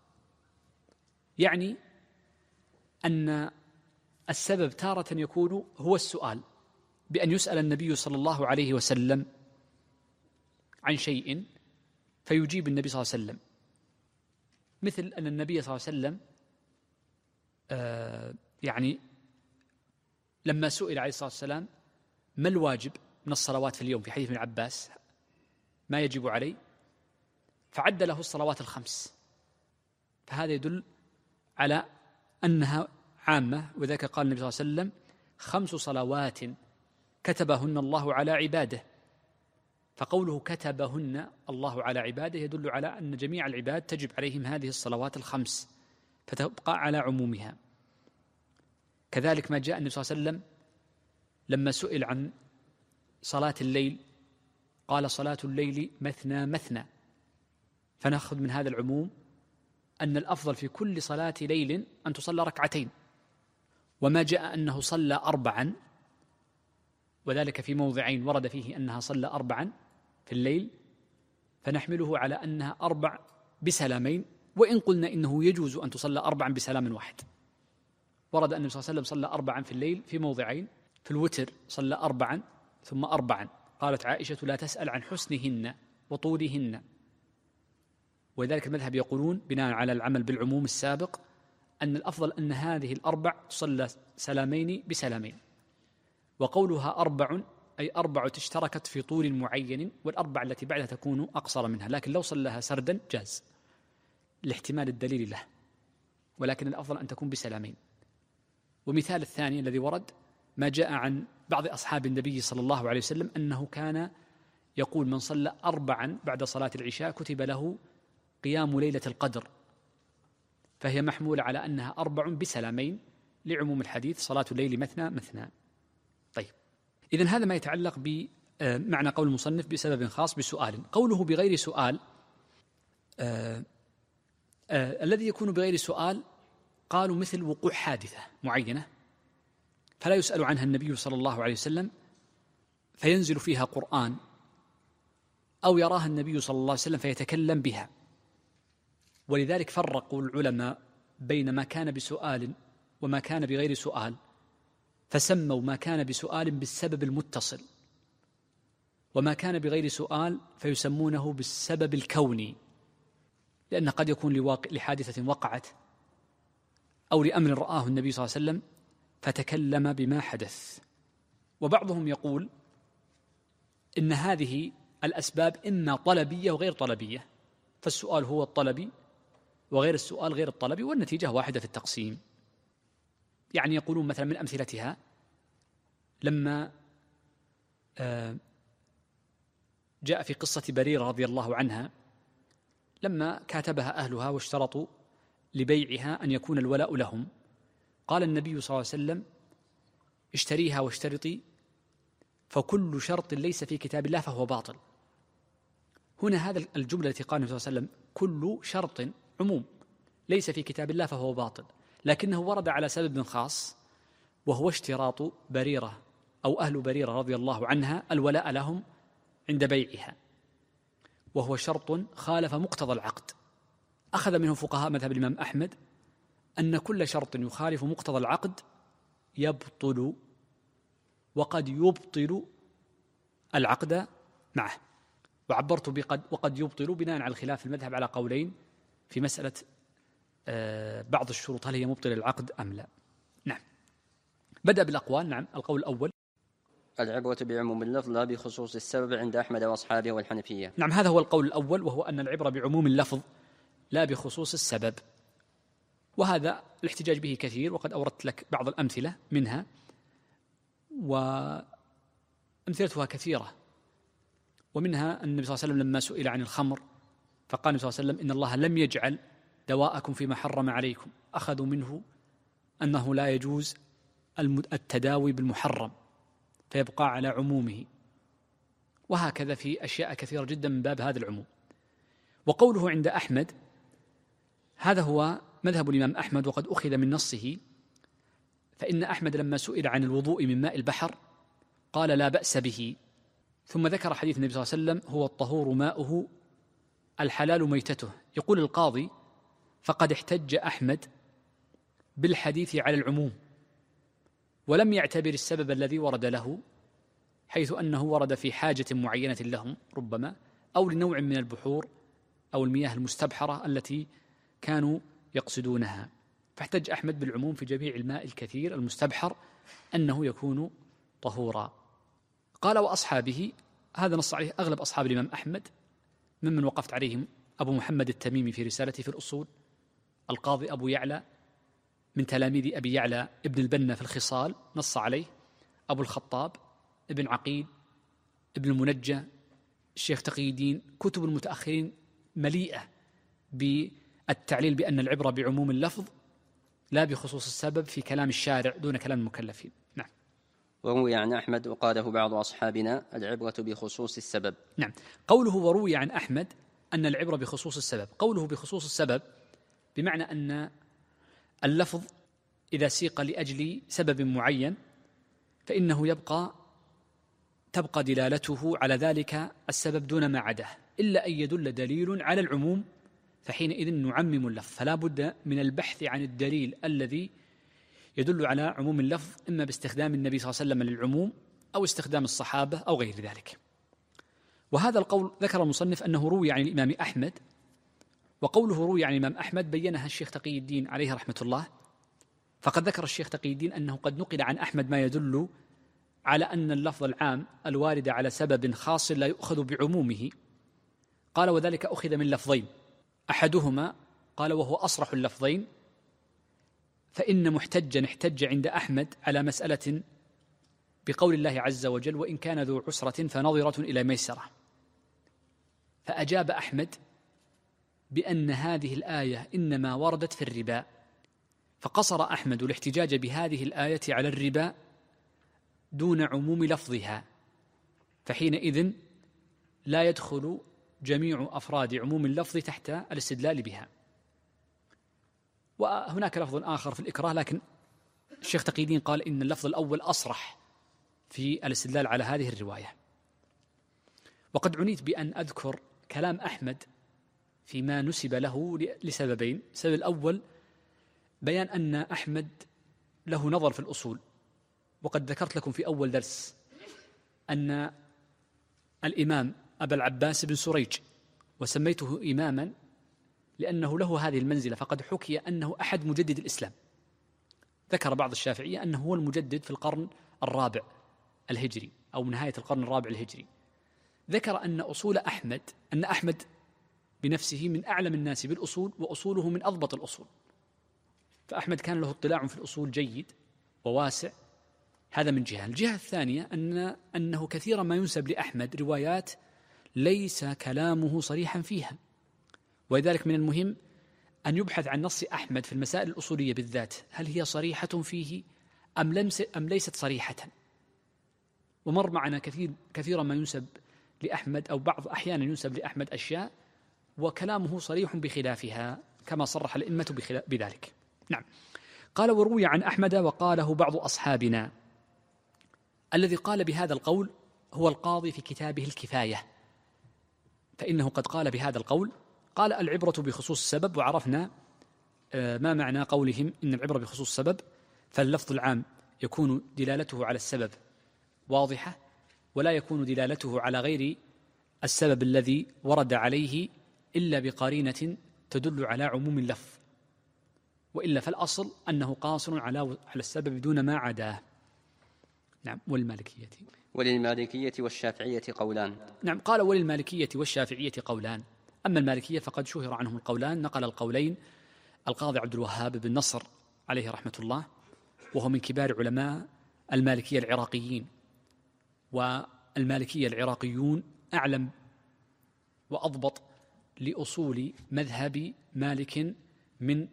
[SPEAKER 2] يعني أن السبب تارة يكون هو السؤال، بأن يسأل النبي صلى الله عليه وسلم عن شيء فيجيب النبي صلى الله عليه وسلم، مثل أن النبي صلى الله عليه وسلم يعني لما سئل عليه الصلاة والسلام ما الواجب من الصلوات في اليوم في حديث ابن عباس ما يجب عليه، فعد له الصلوات الخمس، فهذا يدل على أنها عامة. وذلك قال النبي صلى الله عليه وسلم: 5 صلوات كتبهن الله على عباده. فقوله كتبهن الله على عباده يدل على أن جميع العباد تجب عليهم هذه الصلوات الخمس، فتبقى على عمومها. كذلك ما جاء النبي صلى الله عليه وسلم لما سئل عن صلاة الليل قال: صلاة الليل مثنى مثنى. فنأخذ من هذا العموم أن الأفضل في كل صلاة ليل أن تصلى ركعتين. وما جاء أنه صلى 4 وذلك في موضعين ورد فيه أنها صلى 4 في الليل، فنحمله على أنها 4 بسلامين، وإن قلنا إنه يجوز أن تصلى 4 بسلام واحد. ورد أن النبي صلى الله عليه وسلم صلى 4 في الليل في موضعين، في الوتر صلى 4 ثم 4. قالت عائشة: لا تسأل عن حسنهن وطولهن. ولذلك المذهب يقولون بناء على العمل بالعموم السابق أن الأفضل أن هذه 4 تصلى سلامين بسلامين. وقولها 4 أي 4 اشتركت في طول معين، والأربع التي بعدها تكون أقصر منها، لكن لو صلىها سردا جاز لاحتمال الدليل له، ولكن الأفضل أن تكون بسلامين. ومثال الثاني الذي ورد ما جاء عن بعض أصحاب النبي صلى الله عليه وسلم أنه كان يقول: من صلى 4 بعد صلاة العشاء كتب له قيام ليلة القدر، فهي محمولة على أنها 4 بسلامين لعموم الحديث: صلاة الليل مثنى مثنى. طيب، إذن هذا ما يتعلق بمعنى قول المصنف بسبب خاص بسؤال. قوله بغير سؤال، الذي يكون بغير سؤال قالوا مثل وقوع حادثة معينة فلا يسأل عنها النبي صلى الله عليه وسلم فينزل فيها قرآن، أو يراها النبي صلى الله عليه وسلم فيتكلم بها. ولذلك فرقوا العلماء بين ما كان بسؤال وما كان بغير سؤال، فسموا ما كان بسؤال بالسبب المتصل، وما كان بغير سؤال فيسمونه بالسبب الكوني، لأن قد يكون لحادثة وقعت أو لأمر رآه النبي صلى الله عليه وسلم فتكلم بما حدث. وبعضهم يقول إن هذه الأسباب إما طلبية وغير طلبية، فالسؤال هو الطلبي وغير السؤال غير الطلبي، والنتيجة واحدة في التقسيم. يعني يقولون مثلا من أمثلتها لما جاء في قصة بريرة رضي الله عنها لما كاتبها أهلها واشترطوا لبيعها أن يكون الولاء لهم، قال النبي صلى الله عليه وسلم: اشتريها واشترطي، فكل شرط ليس في كتاب الله فهو باطل. هنا هذا الجملة التي قال النبي صلى الله عليه وسلم كل شرط عموم ليس في كتاب الله فهو باطل، لكنه ورد على سبب خاص وهو اشتراط بريرة أو أهل بريرة رضي الله عنها الولاء لهم عند بيعها، وهو شرط خالف مقتضى العقد. أخذ منه فقهاء مذهب الإمام أحمد أن كل شرط يخالف مقتضى العقد يبطل، وقد يبطل العقد معه. وعبرت بقد وقد يبطل بناء على الخلاف في المذهب على قولين في مسألة بعض الشروط هل هي مبطل العقد أم لا. نعم، بدأ بالأقوال. نعم، القول الأول:
[SPEAKER 1] العبرة بعموم اللفظ لا بخصوص السبب عند أحمد وأصحابه والحنفية.
[SPEAKER 2] نعم، هذا هو القول الأول، وهو أن العبرة بعموم اللفظ لا بخصوص السبب، وهذا الاحتجاج به كثير، وقد أوردت لك بعض الأمثلة منها، وأمثلتها كثيرة. ومنها أن النبي صلى الله عليه وسلم لما سئل عن الخمر فقال النبي صلى الله عليه وسلم: إن الله لم يجعل دواءكم فيما حرم عليكم. أخذوا منه أنه لا يجوز التداوي بالمحرم فيبقى على عمومه، وهكذا في أشياء كثيرة جدا من باب هذا العموم. وقوله عند أحمد هذا هو مذهب الإمام أحمد، وقد أخذ من نصه، فإن أحمد لما سئل عن الوضوء من ماء البحر قال: لا بأس به، ثم ذكر حديث النبي صلى الله عليه وسلم: هو الطهور ماؤه الحلال ميتته. يقول القاضي: فقد احتج أحمد بالحديث على العموم، ولم يعتبر السبب الذي ورد له، حيث أنه ورد في حاجة معينة لهم ربما، أو لنوع من البحور أو المياه المستبحرة التي كانوا يقصدونها، فاحتج أحمد بالعموم في جميع الماء الكثير المستبحر أنه يكون طهورا. قال: وأصحابه، هذا نص عليه أغلب أصحاب الإمام أحمد، ممن وقفت عليهم أبو محمد التميمي في رسالته في الأصول، القاضي أبو يعلى من تلاميذ أبي يعلى ابن البنا في الخصال نص عليه، أبو الخطاب، ابن عقيل، ابن المنجى، الشيخ تقي الدين. كتب المتأخرين مليئة بالتعليل بأن العبرة بعموم اللفظ لا بخصوص السبب في كلام الشارع دون كلام المكلفين. نعم.
[SPEAKER 1] وروي عن أحمد وقاله بعض أصحابنا: العبرة بخصوص السبب.
[SPEAKER 2] نعم، قوله وروي عن أحمد أن العبرة بخصوص السبب، قوله بخصوص السبب بمعنى أن اللفظ إذا سيق لأجل سبب معين فإنه تبقى دلالته على ذلك السبب دون ما عداه، إلا أن يدل دليل على العموم، فحينئذ نعمم اللفظ. فلا بد من البحث عن الدليل الذي يدل على عموم اللفظ، إما باستخدام النبي صلى الله عليه وسلم للعموم أو استخدام الصحابة أو غير ذلك. وهذا القول ذكر المصنف أنه روي عن الإمام أحمد، وقوله روي عن الإمام أحمد بينها الشيخ تقي الدين عليه رحمة الله، فقد ذكر الشيخ تقي الدين أنه قد نقل عن أحمد ما يدل على أن اللفظ العام الوارد على سبب خاص لا يؤخذ بعمومه. قال: وذلك أخذ من لفظين، أحدهما قال وهو أصرح اللفظين، فإن محتجا احتج عند أحمد على مسألة بقول الله عز وجل: وإن كان ذو عسرة فنظرة إلى ميسرة، فأجاب أحمد بأن هذه الآية إنما وردت في الربا، فقصر أحمد الاحتجاج بهذه الآية على الربا دون عموم لفظها، فحينئذ لا يدخل جميع أفراد عموم اللفظ تحت الاستدلال بها. وهناك لفظ آخر في الإكراه، لكن الشيخ تقي الدين قال إن اللفظ الأول أصرح في الاستدلال على هذه الرواية. وقد عنيت بأن أذكر كلام أحمد فيما نسب له لسببين. السبب الأول بيان أن أحمد له نظر في الأصول، وقد ذكرت لكم في أول درس أن الإمام أبا العباس بن سريج، وسميته إماما لأنه له هذه المنزلة، فقد حكي أنه أحد مجدد الإسلام. ذكر بعض الشافعية أنه هو المجدد في القرن الرابع الهجري أو نهاية القرن الرابع الهجري. ذكر أن أصول أحمد، أن أحمد بنفسه من أعلم الناس بالأصول، وأصوله من أضبط الأصول. فأحمد كان له اطلاع في الأصول جيد وواسع. هذا من جهة. الجهة الثانية أنه كثيرا ما ينسب لأحمد روايات ليس كلامه صريحا فيها، ولذلك من المهم أن يبحث عن نص أحمد في المسائل الأصولية بالذات، هل هي صريحة فيه أم ليست صريحة. ومر معنا كثيرا ما ينسب لأحمد، أو بعض أحيانا ينسب لأحمد أشياء وكلامه صريح بخلافها، كما صرح الأئمة بذلك. نعم. قال: وروي عن أحمد وقاله بعض أصحابنا. الذي قال بهذا القول هو القاضي في كتابه الكفاية، فإنه قد قال بهذا القول. قال: العبرة بخصوص السبب. وعرفنا ما معنى قولهم إن العبرة بخصوص السبب، فاللفظ العام يكون دلالته على السبب واضحة، ولا يكون دلالته على غير السبب الذي ورد عليه إلا بقرينة تدل على عموم اللفظ، وإلا فالأصل أنه قاصر على السبب دون ما عداه. نعم.
[SPEAKER 1] وللمالكية والشافعية قولان.
[SPEAKER 2] نعم. قال: وللمالكية والشافعية قولان. أما المالكية فقد شهر عنهم القولان. نقل القولين القاضي عبد الوهاب بن نصر عليه رحمة الله، وهو من كبار علماء المالكية العراقيين، والمالكية العراقيون أعلم وأضبط لأصول مذهب مالك من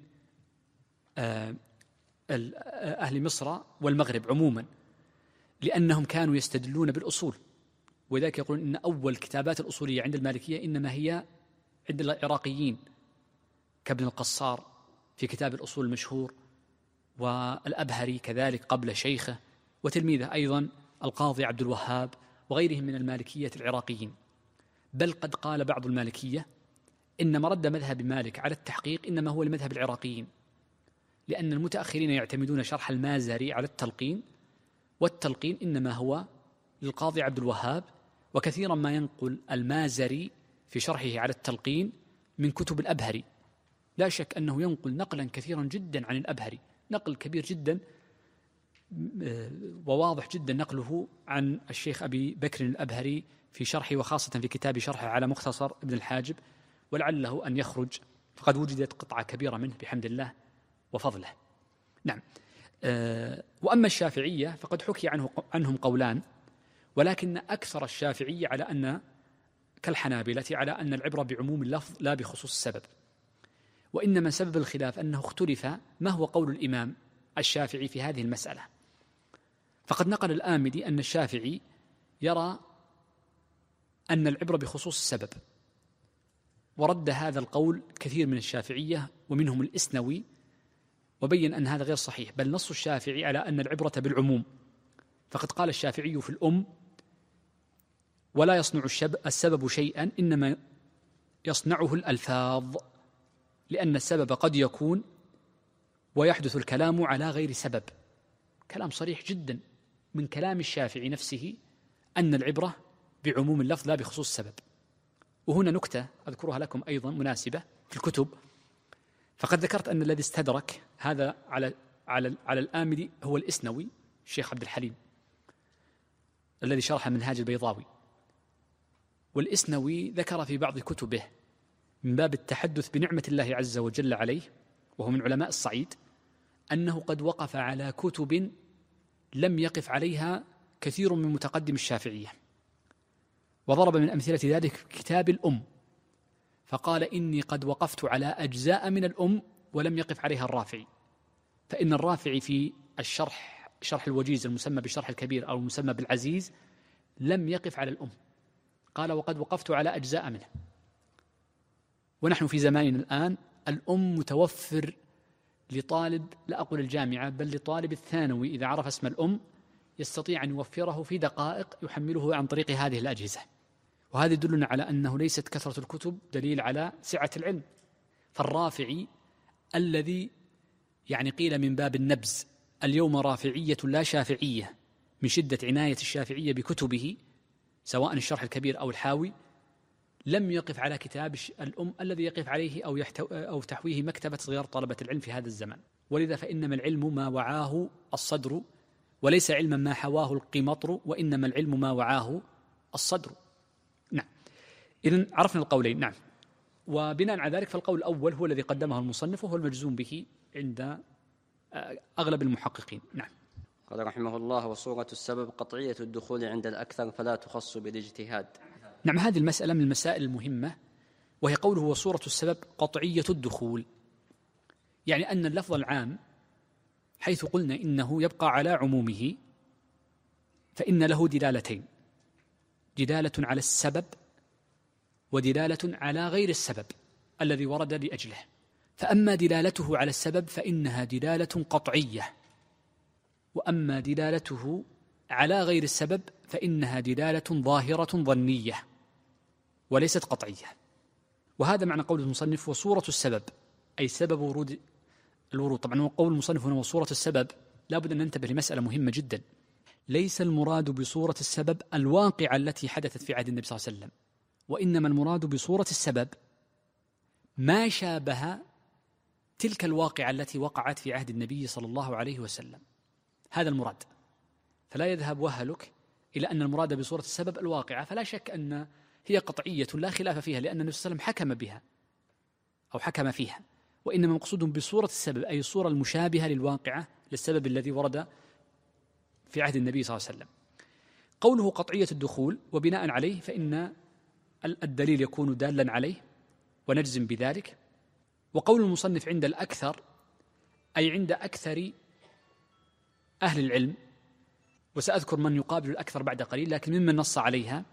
[SPEAKER 2] أهل مصر والمغرب عموما، لأنهم كانوا يستدلون بالأصول. وذلك يقولون إن أول كتابات الأصولية عند المالكية إنما هي عند العراقيين، كابن القصار في كتاب الأصول المشهور، والأبهري كذلك قبل شيخه، وتلميذه أيضا القاضي عبد الوهاب، وغيرهم من المالكية العراقيين. بل قد قال بعض المالكية إن مرد مذهب مالك على التحقيق إنما هو لمذهب العراقيين، لأن المتأخرين يعتمدون شرح المازري على التلقين، والتلقين إنما هو للقاضي عبد الوهاب. وكثيرا ما ينقل المازري في شرحه على التلقين من كتب الأبهري. لا شك أنه ينقل نقلا كثيرا جدا عن الأبهري، نقل كبير جدا وواضح جدا نقله عن الشيخ أبي بكر الأبهري في شرحه، وخاصة في كتاب شرحه على مختصر ابن الحاجب، ولعله أن يخرج، فقد وجدت قطعة كبيرة منه بحمد الله وفضله. نعم. وأما الشافعية فقد حكي عنهم قولان، ولكن أكثر الشافعية على أن كالحنابلة على أن العبرة بعموم اللفظ لا بخصوص السبب، وإنما سبب الخلاف أنه اختلف ما هو قول الإمام الشافعي في هذه المسألة. فقد نقل الآمدي أن الشافعي يرى أن العبرة بخصوص السبب، ورد هذا القول كثير من الشافعية ومنهم الإسنوي، وبين أن هذا غير صحيح، بل نص الشافعي على أن العبرة بالعموم. فقد قال الشافعي في الأم: ولا يصنع السبب شيئا، إنما يصنعه الألفاظ، لأن السبب قد يكون ويحدث الكلام على غير سبب. كلام صريح جدا من كلام الشافعي نفسه أن العبرة بعموم اللفظ لا بخصوص السبب. وهنا نكتة أذكرها لكم أيضا مناسبة في الكتب. فقد ذكرت أن الذي استدرك هذا على الآمدي هو الإسنوي الشيخ عبد الحليم الذي شرح منهاج البيضاوي. والإسنوي ذكر في بعض كتبه من باب التحدث بنعمة الله عز وجل عليه، وهو من علماء الصعيد، أنه قد وقف على كتب لم يقف عليها كثير من متقدم الشافعية، وضرب من أمثلة ذلك كتاب الأم، فقال: إني قد وقفت على أجزاء من الأم ولم يقف عليها الرافعي، فإن الرافعي في شرح الوجيز المسمى بالشرح الكبير أو المسمى بالعزيز لم يقف على الأم، قال: وقد وقفت على أجزاء منه. ونحن في زماننا الآن الأم متوفر لطالب، لا أقول الجامعة، بل لطالب الثانوي إذا عرف اسم الأم يستطيع أن يوفره في دقائق يحمله عن طريق هذه الأجهزة. وهذا يدلنا على أنه ليست كثرة الكتب دليل على سعة العلم. فالرافعي الذي قيل من باب النبز اليوم رافعية لا شافعية من شدة عناية الشافعية بكتبه، سواء الشرح الكبير أو الحاوي لم يقف على كتاب الأم الذي يقف عليه أو تحويه مكتبة صغار طلبة العلم في هذا الزمن. ولذا فإنما العلم ما وعاه الصدر، وليس علما ما حواه القمطر، وإنما العلم ما وعاه الصدر. نعم، إذن عرفنا القولين. نعم، وبناء على ذلك فالقول الأول هو الذي قدمه المصنف وهو المجزوم به عند أغلب المحققين. نعم.
[SPEAKER 1] قال رحمه الله: وصورة السبب قطعية الدخول عند الأكثر فلا تخص بالاجتهاد.
[SPEAKER 2] نعم، هذه المسألة من المسائل المهمة، وهي قوله وصورة السبب قطعية الدخول، يعني أن اللفظ العام حيث قلنا إنه يبقى على عمومه فإن له دلالتين: دلالة على السبب ودلالة على غير السبب الذي ورد لأجله. فأما دلالته على السبب فإنها دلالة قطعية، وأما دلالته على غير السبب فإنها دلالة ظاهرة ظنية وليست قطعية. وهذا معنى قول المصنف وصورة السبب، أي سبب ورود الورود. طبعا قول المصنف هنا وصورة السبب لا بد أن ننتبه لمسألة مهمة جدا: ليس المراد بصورة السبب الواقعة التي حدثت في عهد النبي صلى الله عليه وسلم، وإنما المراد بصورة السبب ما شابه تلك الواقعة التي وقعت في عهد النبي صلى الله عليه وسلم. هذا المراد. فلا يذهب وهلك إلى أن المراد بصورة السبب الواقعة، فلا شك أن هي قطعية لا خلاف فيها، لأن النبي صلى الله عليه وسلم حكم بها أو حكم فيها. وإنما مقصود بصورة السبب أي الصورة المشابهة للواقعة للسبب الذي ورد في عهد النبي صلى الله عليه وسلم. قوله قطعية الدخول وبناء عليه فإن الدليل يكون دالا عليه ونجزم بذلك. وقول المصنف عند الأكثر أي عند أكثر أهل العلم، وسأذكر من يقابل الأكثر بعد قليل، لكن ممن نص عليها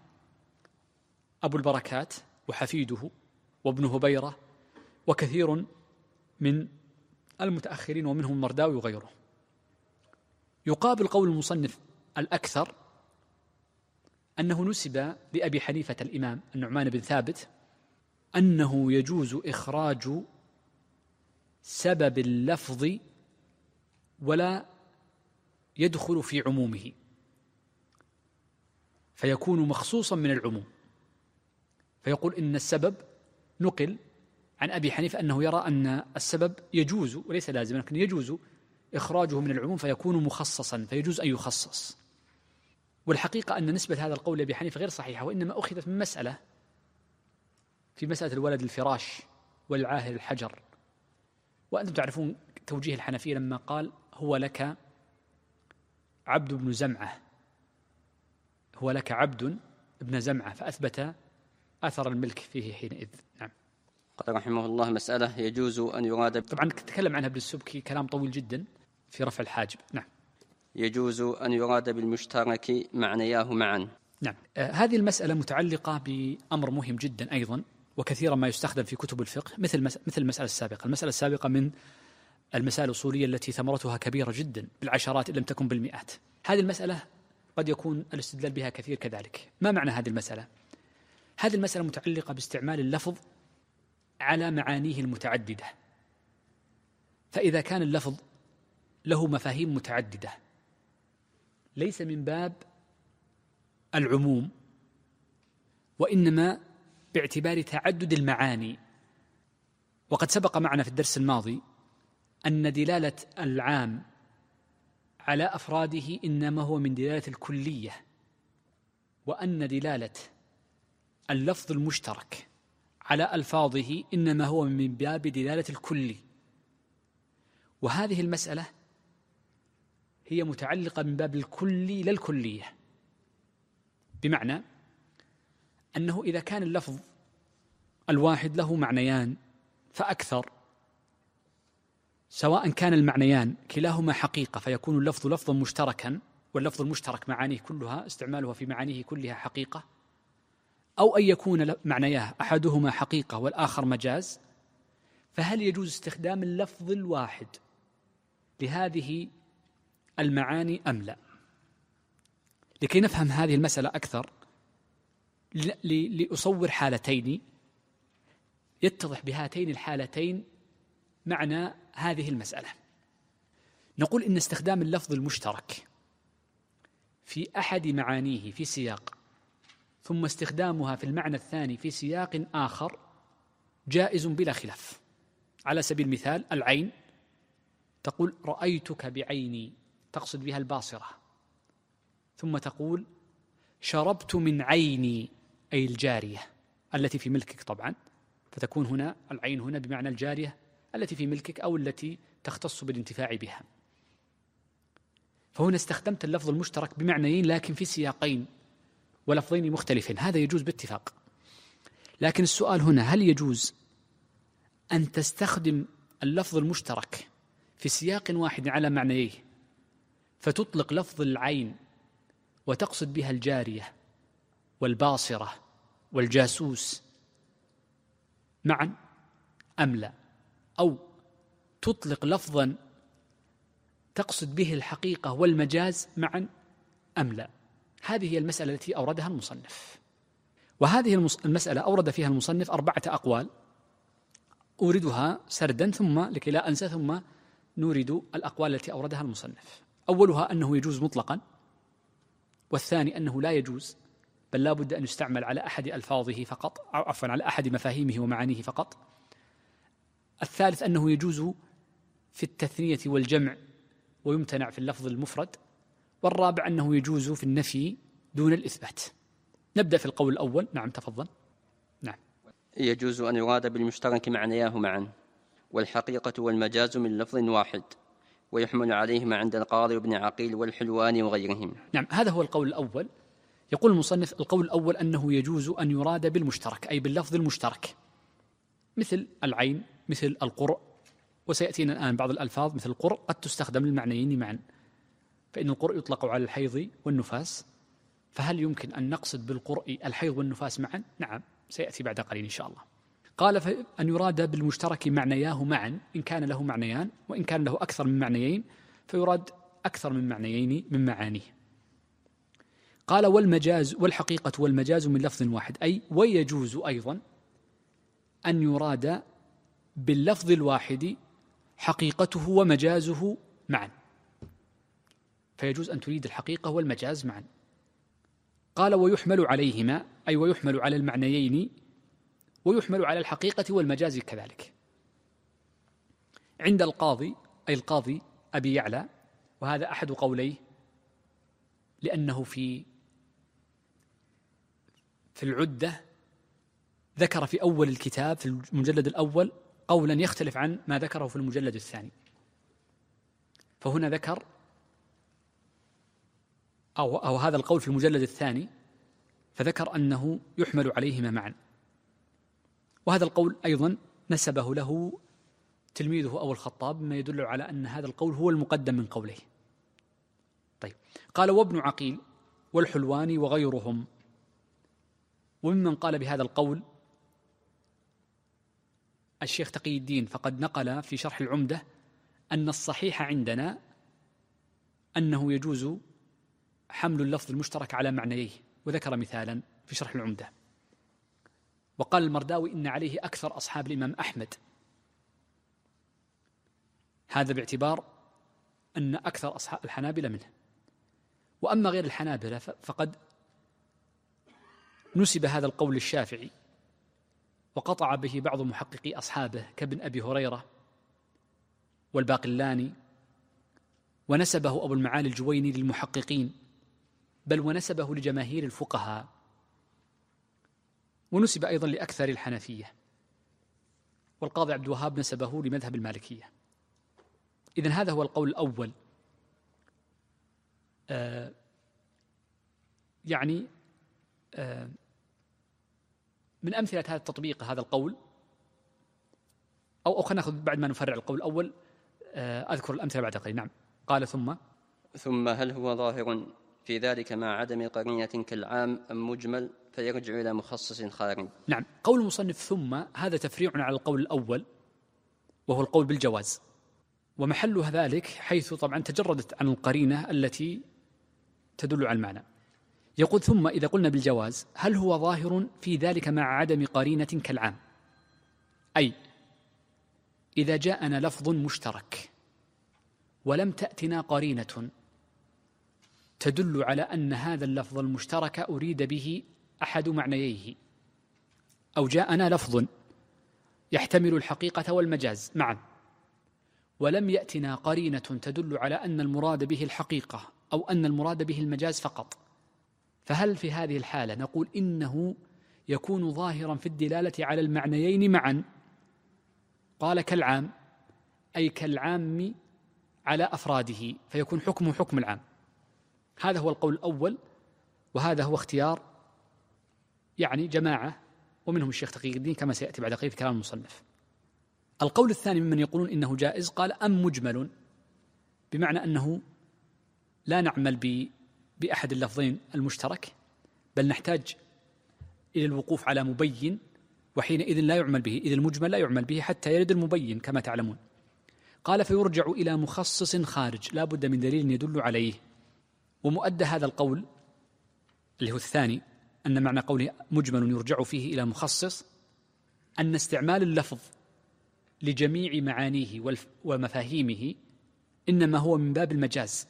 [SPEAKER 2] أبو البركات وحفيده وابن هبيرة وكثير من المتأخرين ومنهم المرداوي وغيره. يقابل قول المصنف الأكثر أنه نسب لأبي حنيفة الإمام النعمان بن ثابت أنه يجوز إخراج سبب اللفظ ولا يدخل في عمومه، فيكون مخصوصا من العموم. فيقول إن السبب نقل عن أبي حنيفة أنه يرى أن السبب يجوز وليس لازما، لكن يجوز إخراجه من العموم فيكون مخصصا، فيجوز أن يخصص. والحقيقة أن نسبة هذا القول لأبي حنيفة غير صحيحة، وإنما أخذت من مسألة في مسألة الولد الفراش والعاهر الحجر. وأنتم تعرفون توجيه الحنفية لما قال هو لك عبد بن زمعة، هو لك عبد ابن زمعة، فأثبت أثر الملك فيه حينئذ. نعم.
[SPEAKER 1] قال رحمه الله: مسألة يجوز أن يراد،
[SPEAKER 2] طبعا تكلم عنها ابن السبكي كلام طويل جدا في رفع الحاجب. نعم.
[SPEAKER 1] يجوز أن يراد بالمشترك معنياه معا.
[SPEAKER 2] نعم. هذه المسألة متعلقة بأمر مهم جدا أيضا، وكثيرا ما يستخدم في كتب الفقه مثل المسألة السابقة. المسألة السابقة من المسائل الأصولية التي ثمرتها كبيرة جدا بالعشرات إن لم تكن بالمئات. هذه المسألة قد يكون الاستدلال بها كثير كذلك. ما معنى هذه المسألة؟ هذه المسألة متعلقة باستعمال اللفظ على معانيه المتعددة. فإذا كان اللفظ له مفاهيم متعددة ليس من باب العموم، وإنما باعتبار تعدد المعاني. وقد سبق معنا في الدرس الماضي أن دلالة العام على أفراده إنما هو من دلالة الكلية، وأن دلالة اللفظ المشترك على ألفاظه إنما هو من باب دلالة الكلي. وهذه المسألة هي متعلقة من باب الكلي لا الكلية، بمعنى أنه إذا كان اللفظ الواحد له معنيان فأكثر، سواء كان المعنيان كلاهما حقيقة فيكون اللفظ لفظا مشتركا، واللفظ المشترك معانيه كلها استعمالها في معانيه كلها حقيقة، أو أن يكون معنياه أحدهما حقيقة والآخر مجاز، فهل يجوز استخدام اللفظ الواحد لهذه المعاني أم لا؟ لكي نفهم هذه المسألة أكثر لأصور حالتين يتضح بهاتين الحالتين معنى هذه المسألة. نقول إن استخدام اللفظ المشترك في أحد معانيه في سياق ثم استخدامها في المعنى الثاني في سياق آخر جائز بلا خلاف. على سبيل المثال العين، تقول رأيتك بعيني، تقصد بها الباصرة، ثم تقول شربت من عيني، أي الجارية التي في ملكك طبعا، فتكون هنا العين هنا بمعنى الجارية التي في ملكك أو التي تختص بالانتفاع بها. فهنا استخدمت اللفظ المشترك بمعنيين لكن في سياقين ولفظين مختلفين، هذا يجوز باتفاق. لكن السؤال هنا، هل يجوز أن تستخدم اللفظ المشترك في سياق واحد على معنيه فتطلق لفظ العين وتقصد بها الجارية والباصرة والجاسوس معا أم لا؟ أو تطلق لفظا تقصد به الحقيقة والمجاز معا أم لا؟ هذه هي المسألة التي أوردها المصنف. وهذه المسألة أورد فيها المصنف 4 أقوال أوردها سردا ثم لكي لا أنسى، ثم نورد الأقوال التي أوردها المصنف. أولها أنه يجوز مطلقا، والثاني أنه لا يجوز بل لا بد أن يستعمل على أحد ألفاظه فقط، أو عفوا على أحد مفاهيمه ومعانيه فقط. الثالث أنه يجوز في التثنية والجمع ويمتنع في اللفظ المفرد. والرابع أنه يجوز في النفي دون الإثبات. نبدأ في القول الأول. نعم تفضل. نعم.
[SPEAKER 1] يجوز أن يراد بالمشترك معنياه معا، والحقيقة والمجاز من لفظ واحد، ويحمل عليهما عند القاضي وابن عقيل والحلواني وغيرهم.
[SPEAKER 2] نعم، هذا هو القول الأول. يقول المصنف القول الأول أنه يجوز أن يراد بالمشترك أي باللفظ المشترك، مثل العين، مثل القرء، وسيأتينا الآن بعض الألفاظ مثل القرء قد تستخدم للمعنيين معا، فإن القرء يطلق على الحيض والنفاس، فهل يمكن أن نقصد بالقرء الحيض والنفاس معا؟ نعم، سيأتي بعد قليل إن شاء الله. قال أن يراد بالمشترك معنياه معا إن كان له معنيان، وإن كان له أكثر من معنيين فيراد أكثر من معنيين من معانيه. قال والمجاز والحقيقة والمجاز من لفظ واحد، أي ويجوز أيضا أن يراد باللفظ الواحد حقيقته ومجازه معا، فيجوز أن تريد الحقيقة والمجاز معا. قال ويحمل عليهما، أي ويحمل على المعنيين ويحمل على الحقيقة والمجاز كذلك. عند القاضي، أي القاضي أبي يعلى، وهذا أحد قوليه لأنه في العدة ذكر في أول الكتاب في المجلد الأول قولا يختلف عن ما ذكره في المجلد الثاني، فهنا ذكر أو هذا القول في المجلد الثاني فذكر أنه يحمل عليهما معا، وهذا القول أيضا نسبه له تلميذه أبو الخطاب، مما يدل على أن هذا القول هو المقدم من قوله. طيب، قال وابن عقيل والحلواني وغيرهم، وممن قال بهذا القول الشيخ تقي الدين، فقد نقل في شرح العمدة أن الصحيح عندنا أنه يجوز حمل اللفظ المشترك على معنيه، وذكر مثالا في شرح العمدة. وقال المرداوي إن عليه أكثر أصحاب الإمام أحمد، هذا باعتبار أن أكثر أصحاب الحنابلة منه. وأما غير الحنابلة فقد نسب هذا القول للشافعي، وقطع به بعض محققي أصحابه كابن أبي هريرة والباقلاني، ونسبه أبو المعالي الجويني للمحققين، بل ونسبه لجماهير الفقهاء، ونسب أيضا لأكثر الحنفية، والقاضي عبد الوهاب نسبه لمذهب المالكية. إذن هذا هو القول الأول. من أمثلة هذا التطبيق هذا القول، أو خلينا نأخذ بعد ما نفرع القول الأول أذكر الأمثلة بعد قليل. نعم. قال
[SPEAKER 1] ثم هل هو ظاهر في ذلك مع عدم قرينة كالعام أم مجمل فيرجع إلى مخصص خارج؟
[SPEAKER 2] نعم، قول المصنف ثم هذا تفريع على القول الأول وهو القول بالجواز، ومحلها ذلك حيث طبعا تجردت عن القرينة التي تدل على المعنى. يقول ثم إذا قلنا بالجواز هل هو ظاهر في ذلك مع عدم قرينة كالعام، أي إذا جاءنا لفظ مشترك ولم تأتنا قرينة تدل على أن هذا اللفظ المشترك أريد به أحد معنييه، أو جاءنا لفظ يحتمل الحقيقة والمجاز معا، ولم يأتنا قرينة تدل على أن المراد به الحقيقة أو أن المراد به المجاز فقط، فهل في هذه الحالة نقول إنه يكون ظاهرا في الدلالة على المعنيين معا؟ قال كالعام، أي كالعام على أفراده، فيكون حكمه حكم العام. هذا هو القول الأول، وهذا هو اختيار يعني جماعة ومنهم الشيخ تقي الدين كما سيأتي بعد قليل في كلام المصنف. القول الثاني ممن يقولون إنه جائز، قال أم مجمل، بمعنى أنه لا نعمل بأحد اللفظين المشترك، بل نحتاج إلى الوقوف على مبين، وحينئذ لا يعمل به، إذ المجمل لا يعمل به حتى يرد المبين كما تعلمون. قال فيرجع إلى مخصص خارج لا بد من دليل يدل عليه. ومؤدى هذا القول اللي هو الثاني، أن معنى قوله مجمل يرجع فيه إلى مخصص، أن استعمال اللفظ لجميع معانيه ومفاهيمه إنما هو من باب المجاز،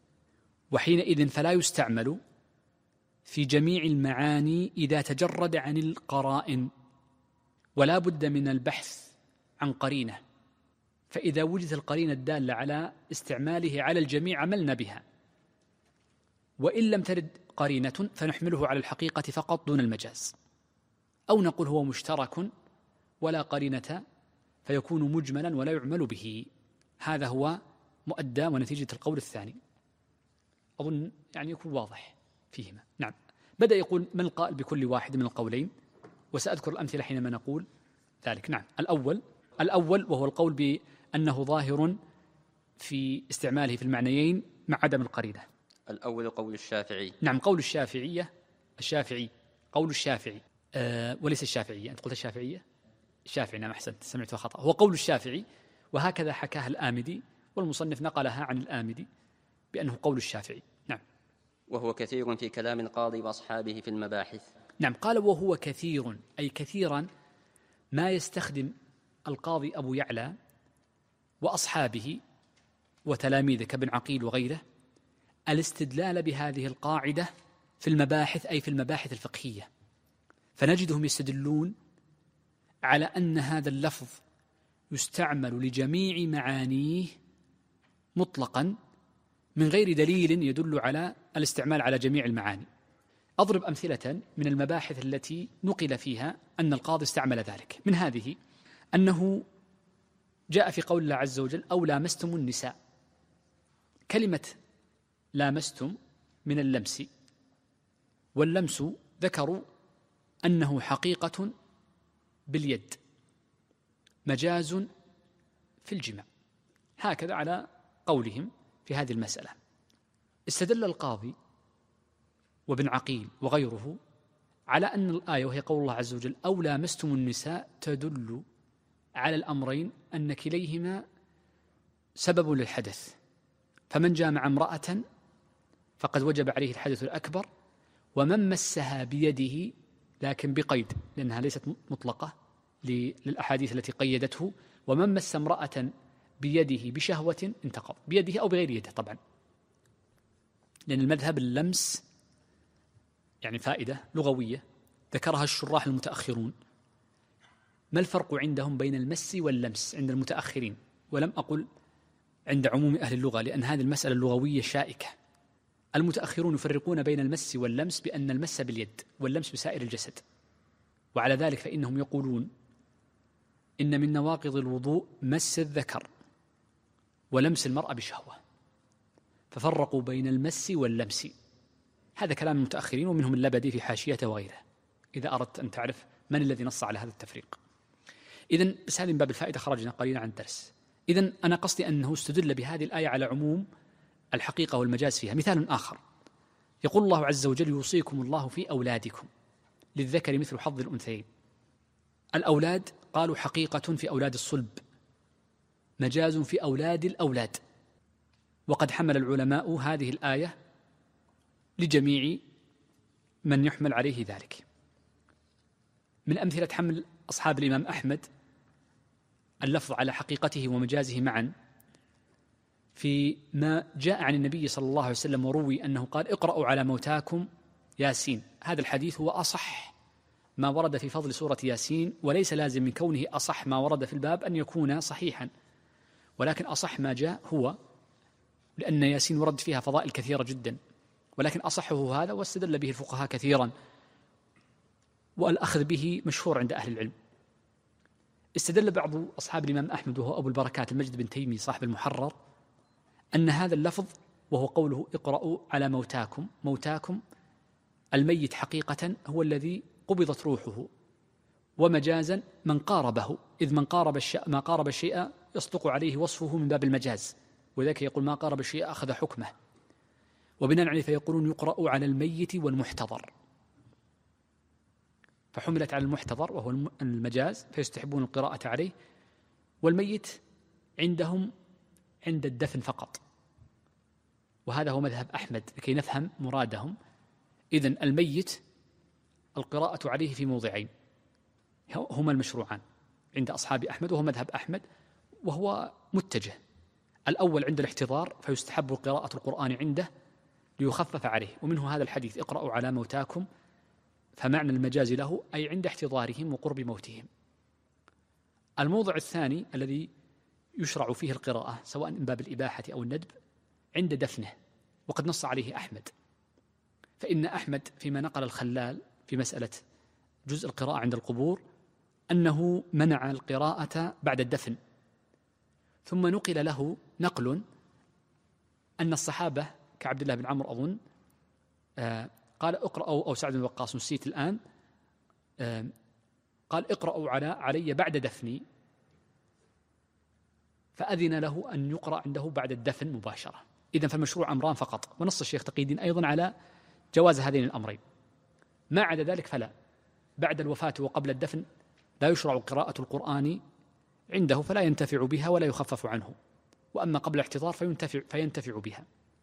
[SPEAKER 2] وحينئذ فلا يستعمل في جميع المعاني إذا تجرد عن القرائن، ولا بد من البحث عن قرينة، فإذا وجدت القرينة الدالة على استعماله على الجميع عملنا بها، وإن لم ترد قرينة فنحمله على الحقيقة فقط دون المجاز، أو نقول هو مشترك ولا قرينة فيكون مجملا ولا يعمل به. هذا هو مؤدى ونتيجة القول الثاني، أظن يعني يكون واضح فيهما. نعم. بدأ يقول من القائل بكل واحد من القولين، وسأذكر الأمثلة حينما نقول ذلك. نعم. الأول وهو القول بأنه ظاهر في استعماله في المعنيين مع عدم القرينة.
[SPEAKER 1] الأول قول الشافعي.
[SPEAKER 2] نعم، قول الشافعي قول الشافعي وليس الشافعية. أنت قلت الشافعية؟ الشافعي، نعم أحسنت، سمعت خطأ. هو قول الشافعي، وهكذا حكاها الآمدي، والمصنف نقلها عن الآمدي بأنه قول الشافعي. نعم.
[SPEAKER 1] وهو كثير في كلام القاضي وأصحابه في المباحث.
[SPEAKER 2] نعم. قال وهو كثير، أي كثيرا ما يستخدم القاضي أبو يعلى وأصحابه وتلاميذه كابن عقيل وغيره الاستدلال بهذه القاعدة في المباحث، أي في المباحث الفقهية، فنجدهم يستدلون على أن هذا اللفظ يستعمل لجميع معانيه مطلقا من غير دليل يدل على الاستعمال على جميع المعاني. أضرب أمثلة من المباحث التي نقل فيها أن القاضي استعمل ذلك. من هذه أنه جاء في قول الله عز وجل أو لامستم النساء، كلمة لامستم من اللمس، واللمس ذكروا أنه حقيقة باليد مجاز في الجماع، هكذا على قولهم في هذه المسألة. استدل القاضي وابن عقيل وغيره على أن الآية وهي قول الله عز وجل أو لامستم النساء تدل على الأمرين، أن كليهما سبب للحدث، فمن جامع امرأة فقد وجب عليه الحدث الأكبر، ومن مسها بيده، لكن بقيد لأنها ليست مطلقة للأحاديث التي قيدته، ومن مس امرأة بيده بشهوة انتقض، بيده أو بغير يده طبعا، لأن المذهب اللمس يعني فائدة لغوية ذكرها الشراح المتأخرون. ما الفرق عندهم بين المس واللمس عند المتأخرين؟ ولم أقل عند عموم أهل اللغة، لأن هذه المسألة اللغوية شائكة. المتأخرون يفرقون بين المس واللمس بأن المس باليد واللمس بسائر الجسد، وعلى ذلك فإنهم يقولون إن من نواقض الوضوء مس الذكر ولمس المرأة بشهوة، ففرقوا بين المس واللمس. هذا كلام المتأخرين، ومنهم اللبدي في حاشيته وغيره، إذا أردت أن تعرف من الذي نص على هذا التفريق. إذن بس هذه من باب الفائدة، خرجنا قليلا عن الدرس. إذن أنا قصدي أنه استدل بهذه الآية على عموم الحقيقة والمجاز فيها. مثال آخر، يقول الله عز وجل يوصيكم الله في أولادكم للذكر مثل حظ الأنثيين. الأولاد قالوا حقيقة في أولاد الصلب، مجاز في أولاد الأولاد، وقد حمل العلماء هذه الآية لجميع من يحمل عليه ذلك. من أمثلة حمل أصحاب الإمام أحمد اللفظ على حقيقته ومجازه معا في ما جاء عن النبي صلى الله عليه وسلم وروي أنه قال اقرأوا على موتاكم ياسين. هذا الحديث هو أصح ما ورد في فضل سورة ياسين، وليس لازم من كونه أصح ما ورد في الباب أن يكون صحيحا، ولكن أصح ما جاء هو، لأن ياسين ورد فيها فضائل كثيرة جدا، ولكن أصحه هذا واستدل به الفقهاء كثيرا، والأخذ به مشهور عند أهل العلم. استدل بعض أصحاب الإمام أحمد وهو أبو البركات المجد بن تيمي صاحب المحرر أن هذا اللفظ وهو قوله اقرأوا على موتاكم، موتاكم الميت حقيقة هو الذي قبضت روحه، ومجازا من قاربه، إذ من قارب ما قارب الشيء يصدق عليه وصفه من باب المجاز، وذلك يقول ما قارب الشيء أخذ حكمه، وبناء عليه فيقولون يقرأ على الميت والمحتضر، فحملت على المحتضر وهو المجاز فيستحبون القراءة عليه، والميت عندهم عند الدفن فقط، وهذا هو مذهب أحمد لكي نفهم مرادهم. إذن الميت القراءة عليه في موضعين هما المشروعان عند أصحاب أحمد، وهو مذهب أحمد وهو متجه. الأول عند الاحتضار فيستحب قراءة القرآن عنده ليخفف عليه، ومنه هذا الحديث اقرأوا على موتاكم، فمعنى المجاز له أي عند احتضارهم وقرب موتهم. الموضع الثاني الذي يشرع فيه القراءة سواء من باب الإباحة أو الندب عند دفنه، وقد نص عليه أحمد، فإن أحمد فيما نقل الخلال في مسألة جزء القراءة عند القبور أنه منع القراءة بعد الدفن، ثم نقل له نقل أن الصحابة كعبد الله بن عمرو أظن قال اقرأوا، أو سعد بن وقاص نسيت الآن، قال اقرأوا علي بعد دفني، فأذن له أن يقرأ عنده بعد الدفن مباشرة. إذن فالمشروع أمران فقط، ونص الشيخ تقي الدين أيضا على جواز هذين الأمرين. ما عدا ذلك فلا، بعد الوفاة وقبل الدفن لا يشرع قراءة القرآن عنده، فلا ينتفع بها ولا يخفف عنه، وأما قبل الاحتضار فينتفع بها،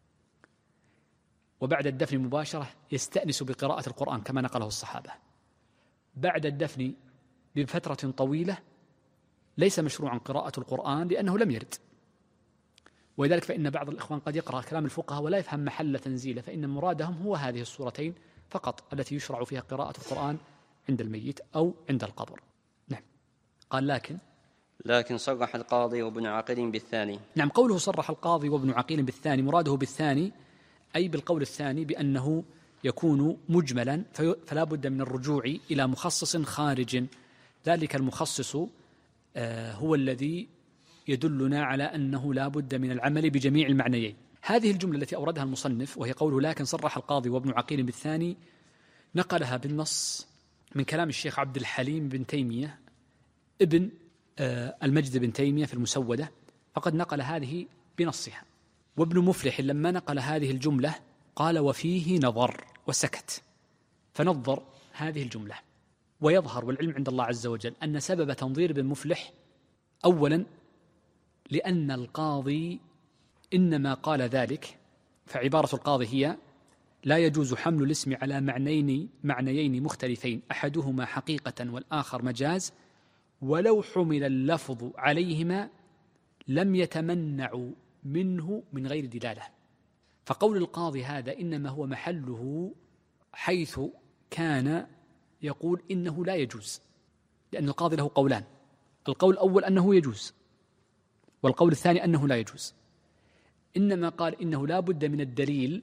[SPEAKER 2] وبعد الدفن مباشرة يستأنس بقراءة القرآن كما نقله الصحابة. بعد الدفن بفترة طويلة ليس مشروعا قراءة القرآن لأنه لم يرد، ولذلك فإن بعض الإخوان قد يقرأ كلام الفقهاء ولا يفهم محل تنزيله، فإن مرادهم هو هذه السورتين فقط التي يشرع فيها قراءة القرآن عند الميت أو عند القبر. نعم. قال
[SPEAKER 1] لكن صرح القاضي وابن عقيل بالثاني.
[SPEAKER 2] نعم، قوله صرح القاضي وابن عقيل بالثاني مراده بالثاني أي بالقول الثاني بأنه يكون مجملا، فلا بد من الرجوع إلى مخصص خارج، ذلك المخصص هو الذي يدلنا على أنه لا بد من العمل بجميع المعنيين. هذه الجملة التي أوردها المصنف وهي قوله لكن صرح القاضي وابن عقيل بالثاني نقلها بالنص من كلام الشيخ عبد الحليم بن تيمية ابن المجد بن تيمية في المسودة، فقد نقل هذه بنصها. وابن مفلح لما نقل هذه الجملة قال وفيه نظر وسكت، فنظر هذه الجملة. ويظهر والعلم عند الله عز وجل أن سبب تنظير ابن مفلح أولا لأن القاضي إنما قال ذلك، فعبارة القاضي هي لا يجوز حمل الاسم على معنيين مختلفين أحدهما حقيقة والآخر مجاز، ولو حمل اللفظ عليهما لم يتمنعوا منه من غير دلالة. فقول القاضي هذا إنما هو محله حيث كان يقول إنه لا يجوز، لأن القاضي له قولان، القول الأول أنه يجوز، والقول الثاني أنه لا يجوز. إنما قال إنه لا بد من الدليل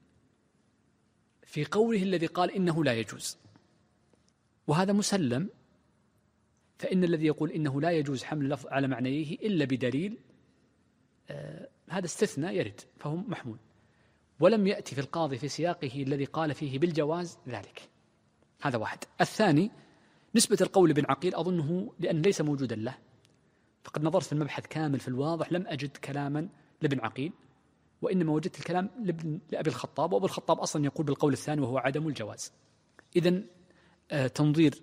[SPEAKER 2] في قوله الذي قال إنه لا يجوز، وهذا مسلم، فإن الذي يقول إنه لا يجوز حمل اللفظ على معنيه إلا بدليل هذا استثناء يرد فهو محمول، ولم يأتي في القاضي في سياقه الذي قال فيه بالجواز ذلك. هذا واحد. الثاني نسبة القول لابن عقيل أظنه لأن ليس موجودا له، فقد نظرت في المبحث كامل في الواضح لم أجد كلاما لابن عقيل، وإنما وجدت الكلام لأبي الخطاب، وأبو الخطاب أصلا يقول بالقول الثاني وهو عدم الجواز. إذن تنظير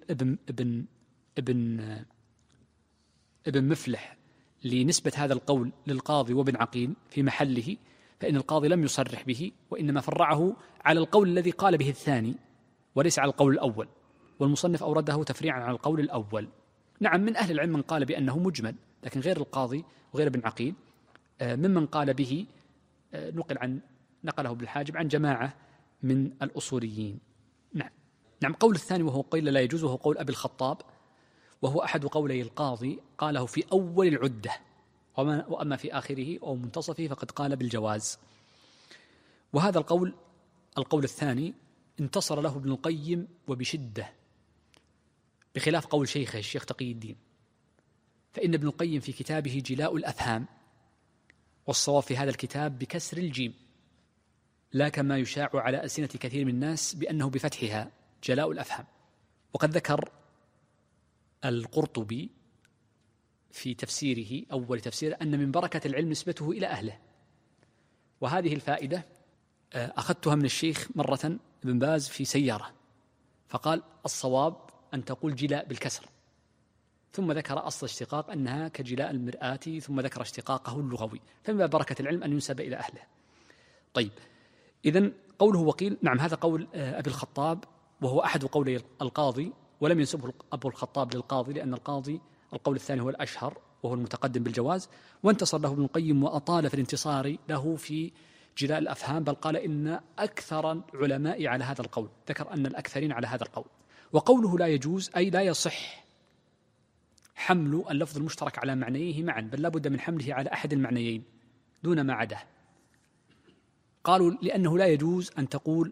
[SPEAKER 2] ابن مفلح لنسبة هذا القول للقاضي وابن عقيل في محله، فإن القاضي لم يصرح به وإنما فرعه على القول الذي قال به الثاني وليس على القول الأول، والمصنف أورده تفريعا على القول الأول. نعم، من أهل العلم من قال بأنه مجمل، لكن غير القاضي وغير ابن عقيل ممن قال به نقله بالحاجب عن جماعة من الأصوليين. نعم. قول الثاني وهو قيل لا يجوز، وهو قول أبي الخطاب، وهو أحد قولي القاضي، قاله في أول العدة، وأما في آخره أو منتصفه فقد قال بالجواز. وهذا القول الثاني انتصر له ابن القيم وبشدة، بخلاف قول شيخه الشيخ تقي الدين، فإن ابن القيم في كتابه جلاء الأفهام، والصواب في هذا الكتاب بكسر الجيم لا كما يشاع على ألسنة كثير من الناس بأنه بفتحها جلاء الأفهام. وقد ذكر القرطبي في تفسيره أول تفسير أن من بركة العلم نسبته إلى أهله، وهذه الفائدة أخذتها من الشيخ مرة ابن باز في سيارة، فقال الصواب أن تقول جلاء بالكسر، ثم ذكر أصل اشتقاق أنها كجلاء المرآة، ثم ذكر اشتقاقه اللغوي، فمن بركة العلم أن ينسب إلى أهله. طيب، إذن قوله وقيل، نعم هذا قول أبي الخطاب، وهو أحد قولي القاضي، ولم ينسبه أبو الخطاب للقاضي، لأن القاضي القول الثاني هو الأشهر وهو المتقدم بالجواز، وانتصر له ابن القيم وأطال في الانتصار له في جلاء الأفهام، بل قال إن أكثر العلماء على هذا القول، ذكر أن الأكثرين على هذا القول. وقوله لا يجوز أي لا يصح حمل اللفظ المشترك على معنيه معا، بل لا بد من حمله على أحد المعنيين دون ما عداه. قالوا لأنه لا يجوز أن تقول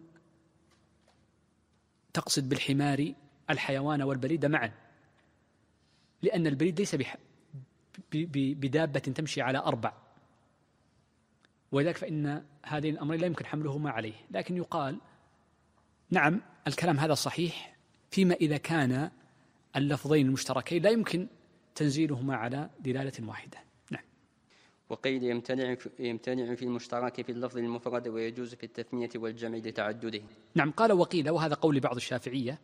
[SPEAKER 2] تقصد بالحمار الحيوان والبريد معا، لأن البريد ليس بدابة تمشي على 4، ولذلك فإن هذين الأمرين لا يمكن حملهما عليه. لكن يقال نعم الكلام هذا صحيح فيما إذا كان اللفظين المشتركين لا يمكن تنزيلهما على دلالة واحدة. نعم.
[SPEAKER 1] وقيل يمتنع في المشترك في اللفظ المفرد، ويجوز في التثنية والجمع لتعدده.
[SPEAKER 2] نعم. قال وقيل، وهذا قول بعض الشافعية،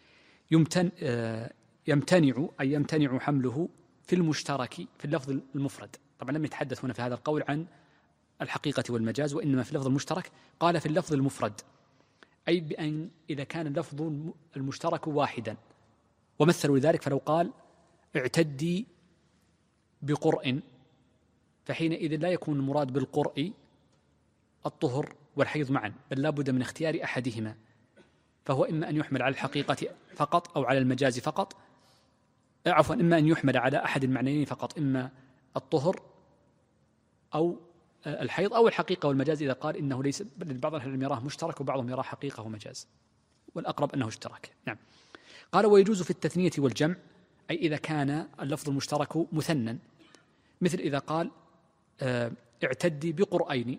[SPEAKER 2] يمتنع أي يمتنع حمله في المشترك في اللفظ المفرد. طبعا لم يتحدث هنا في هذا القول عن الحقيقة والمجاز، وإنما في اللفظ المشترك. قال في اللفظ المفرد أي بأن إذا كان اللفظ المشترك واحدا، ومثلوا لذلك فلو قال اعتدي بقرء، فحينئذ لا يكون المراد بالقرء الطهر والحيض معا، بل لا بد من اختيار أحدهما، فهو إما أن يحمل على الحقيقة فقط أو على المجاز فقط، عفوا إما أن يحمل على أحد المعنيين فقط، إما الطهر أو الحيض أو الحقيقة والمجاز، إذا قال إنه ليس، بعض العلماء يراه مشترك وبعضهم يراه حقيقة ومجاز، والأقرب أنه اشترك. نعم. قال ويجوز في التثنية والجمع أي إذا كان اللفظ المشترك مثنى، مثل إذا قال اعتدي بقرئين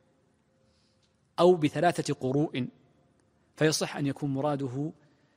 [SPEAKER 2] أو ب3 قروء، فيصح أن يكون مراده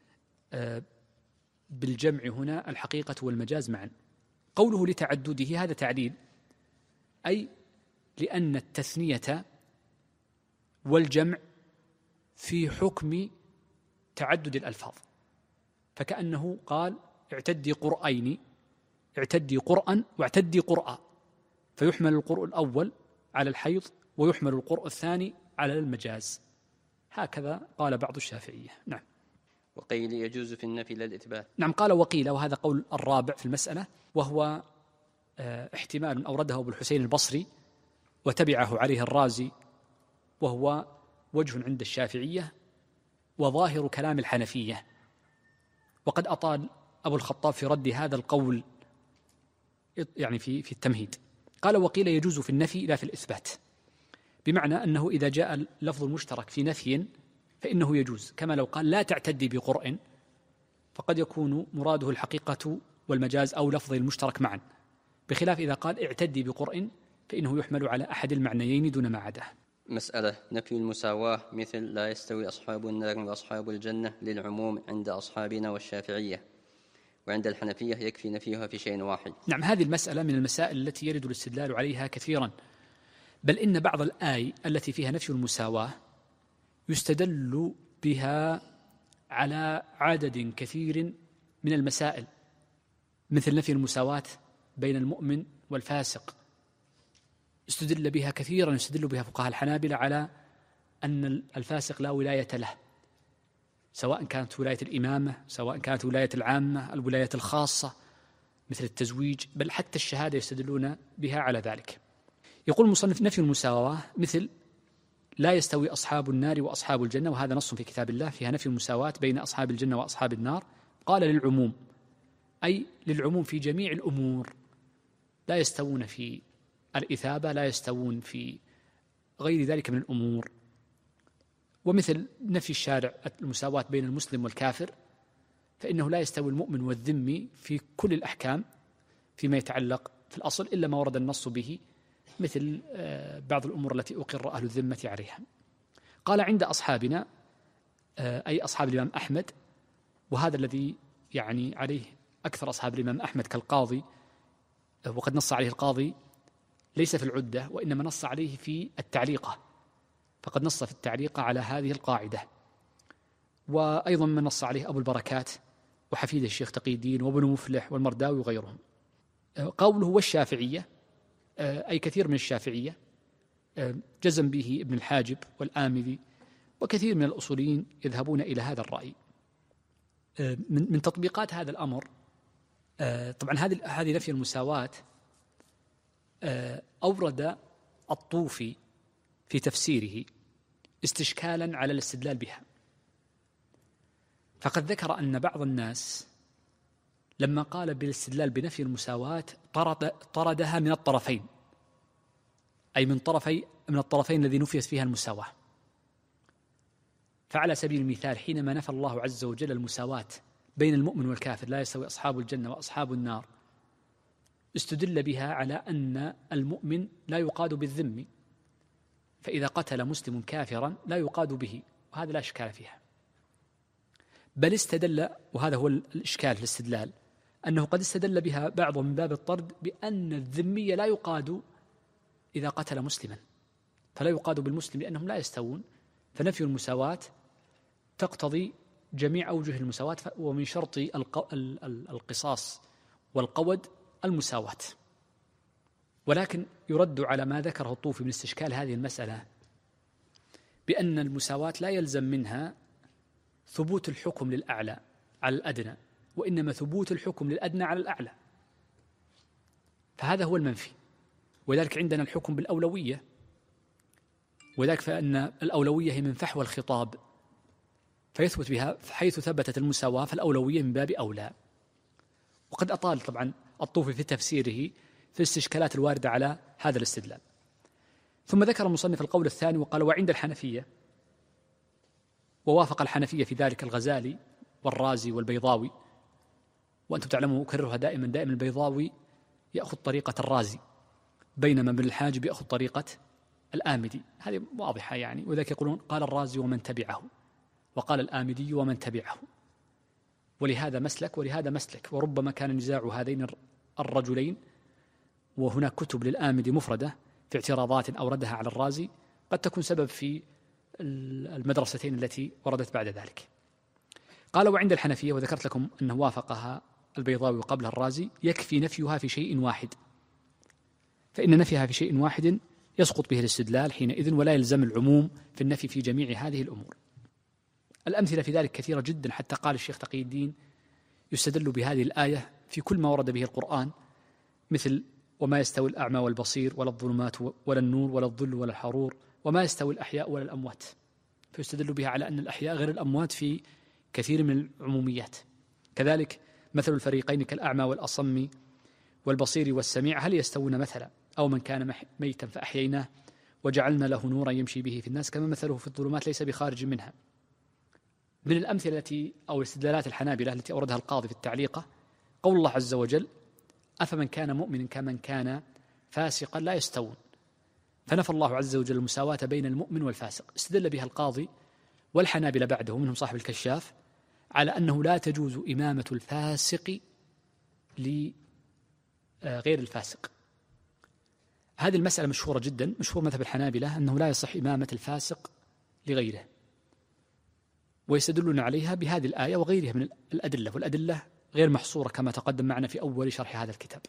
[SPEAKER 2] بالجمع هنا الحقيقة والمجاز معا. قوله لتعدده هذا تعديل، أي لأن التثنية والجمع في حكم تعدد الألفاظ، فكأنه قال اعتدي قرئين، اعتدي قرأا واعتدي قرأ، فيحمل القرء الأول على الحيض ويحمل القرء الثاني على المجاز، هكذا قال بعض الشافعية. نعم.
[SPEAKER 1] وقيل يجوز في النفي لا الإثبات.
[SPEAKER 2] نعم. قال وقيل، وهذا قول الرابع في المسألة، وهو احتمال أورده أبو الحسين البصري وتبعه عليه الرازي، وهو وجه عند الشافعية وظاهر كلام الحنفية، وقد أطال أبو الخطاب في رد هذا القول يعني في التمهيد. قال وقيل يجوز في النفي لا في الإثبات، بمعنى أنه إذا جاء اللفظ المشترك في نفي فإنه يجوز، كما لو قال لا تعتدي بقرء، فقد يكون مراده الحقيقة والمجاز أو لفظ المشترك معا، بخلاف إذا قال اعتدي بقرء فإنه يحمل على أحد المعنيين دون ما عداه.
[SPEAKER 1] مسألة نفي المساواة، مثل لا يستوي أصحاب النار وأصحاب الجنة للعموم عند أصحابنا والشافعية، وعند الحنفية يكفي نفيها في شيء واحد.
[SPEAKER 2] نعم. هذه المسألة من المسائل التي يرد الاستدلال عليها كثيرا، بل إن بعض الآي التي فيها نفي المساواة يستدل بها على عدد كثير من المسائل، مثل نفي المساواة بين المؤمن والفاسق، استدل بها كثيرا، يستدل بها فقهاء الحنابلة على أن الفاسق لا ولاية له، سواء كانت ولاية الإمامة، سواء كانت ولاية العامة، الولاية الخاصة مثل التزويج، بل حتى الشهادة يستدلون بها على ذلك. يقول المصنف نفي المساواة مثل لا يستوي أصحاب النار وأصحاب الجنة، وهذا نص في كتاب الله فيها نفي المساواة بين أصحاب الجنة وأصحاب النار. قال للعموم، أي للعموم في جميع الأمور، لا يستوون في الإثابة، لا يستوون في غير ذلك من الأمور. ومثل نفي الشارع المساواة بين المسلم والكافر، فإنه لا يستوي المؤمن والذمي في كل الأحكام فيما يتعلق في الأصل إلا ما ورد النص به، مثل بعض الأمور التي أقر أهل الذمة عليها. قال عند أصحابنا أي أصحاب الإمام أحمد، وهذا الذي يعني عليه أكثر أصحاب الإمام أحمد كالقاضي، وقد نص عليه القاضي ليس في العدة وإنما نص عليه في التعليقة، فقد نص في التعليقة على هذه القاعدة. وأيضا من نص عليه أبو البركات وحفيد الشيخ تقي الدين وابن مفلح والمرداوي وغيرهم. قوله والشافعية أي كثير من الشافعية، جزم به ابن الحاجب والآمذي وكثير من الأصوليين يذهبون إلى هذا الرأي. من تطبيقات هذا الأمر، طبعا هذه نفي المساواة أورد الطوفي في تفسيره استشكالا على الاستدلال بها، فقد ذكر أن بعض الناس لما قال بالاستدلال بنفي المساواة طردها من الطرفين، أي من الطرفين الذي نفيت فيها المساواة. فعلى سبيل المثال حينما نفى الله عز وجل المساواة بين المؤمن والكافر، لا يستوي أصحاب الجنة وأصحاب النار، استدل بها على أن المؤمن لا يقاد بالذم، فإذا قتل مسلم كافرا لا يقاد به، وهذا لا إشكال فيها. بل استدل، وهذا هو الإشكال في الاستدلال، أنه قد استدل بها بعض من باب الطرد بأن الذمي لا يقاد إذا قتل مسلما، فلا يقاد بالمسلم لأنهم لا يستوون، فنفي المساواة تقتضي جميع أوجه المساواة، ومن شرط القصاص والقود المساواة. ولكن يرد على ما ذكره الطوفي من استشكال هذه المسألة بأن المساواة لا يلزم منها ثبوت الحكم للأعلى على الأدنى، وإنما ثبوت الحكم للأدنى على الأعلى، فهذا هو المنفي. وذلك عندنا الحكم بالأولوية، وذلك فإن الأولوية هي من فحوى الخطاب، فيثبت بها حيث ثبتت المساواة فالأولوية من باب أولى. وقد أطال طبعا الطوفي في تفسيره في الاستشكالات الواردة على هذا الاستدلال. ثم ذكر المصنف القول الثاني وقال وعند الحنفية، ووافق الحنفية في ذلك الغزالي والرازي والبيضاوي، وأنتم تعلمون أكررها دائما البيضاوي يأخذ طريقة الرازي، بينما ابن الحاجب يأخذ طريقة الآمدي، هذه واضحة يعني. وذلك يقولون قال الرازي ومن تبعه، وقال الآمدي ومن تبعه، ولهذا مسلك ولهذا مسلك. وربما كان نزاع هذين الرجلين، وهناك كتب للآمدي مفردة في اعتراضات أوردها على الرازي قد تكون سبب في المدرستين التي وردت بعد ذلك. قال وعند الحنفية، وذكرت لكم أنه وافقها البيضاوي قبلها الرازي، يكفي نفيها في شيء واحد، فإن نفيها في شيء واحد يسقط به الاستدلال حينئذ، ولا يلزم العموم في النفي في جميع هذه الأمور. الأمثلة في ذلك كثيرة جدا، حتى قال الشيخ تقي الدين يستدل بهذه الآية في كل ما ورد به القرآن، مثل وما يستوي الأعمى والبصير ولا الظلمات ولا النور ولا الظل ولا الحرور وما يستوي الأحياء ولا الأموات، فيستدل بها على أن الأحياء غير الأموات في كثير من العموميات. كذلك مثل الفريقين كالأعمى والأصم والبصير والسميع هل يستوون مثلا؟ أو من كان ميتا فأحييناه وجعلنا له نورا يمشي به في الناس كما مثله في الظلمات ليس بخارج منها. من الأمثلة التي أو استدلالات الحنابلة التي أوردها القاضي في التعليقة قول الله عز وجل أفمن كان مؤمنا كمن كان فاسقا لا يستوون، فنفى الله عز وجل المساواة بين المؤمن والفاسق. استدل بها القاضي والحنابلة بعده منهم صاحب الكشاف على أنه لا تجوز إمامة الفاسق لغير الفاسق. هذه المسألة مشهورة جدا، مشهور مذهب الحنابلة أنه لا يصح إمامة الفاسق لغيره، ويستدلون عليها بهذه الآية وغيرها من الأدلة، والأدلة غير محصورة كما تقدم معنا في أول شرح هذا الكتاب.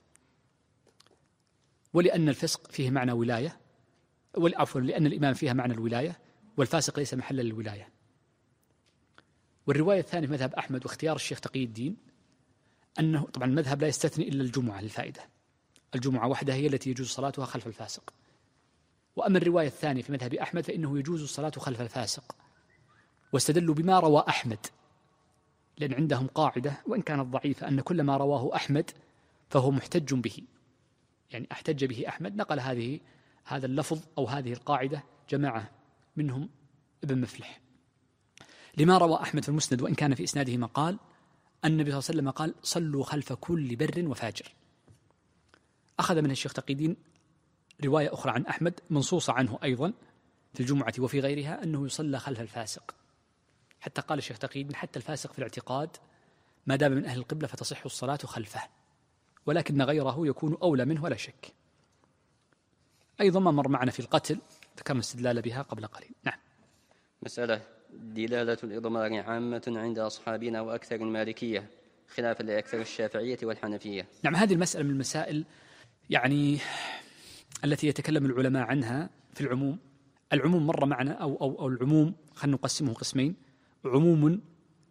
[SPEAKER 2] ولأن الفسق فيه معنى ولاية، والعفو لأن الإمام فيها معنى الولاية، والفاسق ليس محلا للولاية. والرواية الثانية في مذهب أحمد واختيار الشيخ تقي الدين أنه طبعا المذهب لا يستثني إلا الجمعة للفائدة، الجمعة وحدها هي التي يجوز صلاتها خلف الفاسق، وأما الرواية الثانية في مذهب أحمد فإنه يجوز الصلاة خلف الفاسق، واستدلوا بما روى أحمد، لأن عندهم قاعدة وإن كانت ضعيفة أن كل ما رواه أحمد فهو محتج به، يعني احتج به أحمد، نقل هذا اللفظ أو هذه القاعدة جماعة منهم ابن مفلح. لما روى أحمد في المسند وإن كان في إسناده مقال، النبي صلى الله عليه وسلم قال: صلوا خلف كل بر وفاجر. أخذ من الشيخ تقي الدين رواية أخرى عن أحمد منصوصة عنه أيضا في الجمعة وفي غيرها أنه يصلى خلف الفاسق، حتى قال الشيخ تقي الدين: حتى الفاسق في الاعتقاد ما دام من أهل القبلة فتصح الصلاة خلفه، ولكن غيره يكون أولى منه ولا شك. أيضا ما مر معنا في القتل ذكرنا الاستدلال بها قبل قليل. نعم.
[SPEAKER 1] مسألة: دلالة الإضمار عامة عند أصحابنا وأكثر المالكية خلافا لأكثر الشافعية والحنفية.
[SPEAKER 2] نعم، هذه المسألة من المسائل يعني التي يتكلم العلماء عنها في العموم. العموم مر معنا أو العموم خلينا نقسمه قسمين: عموم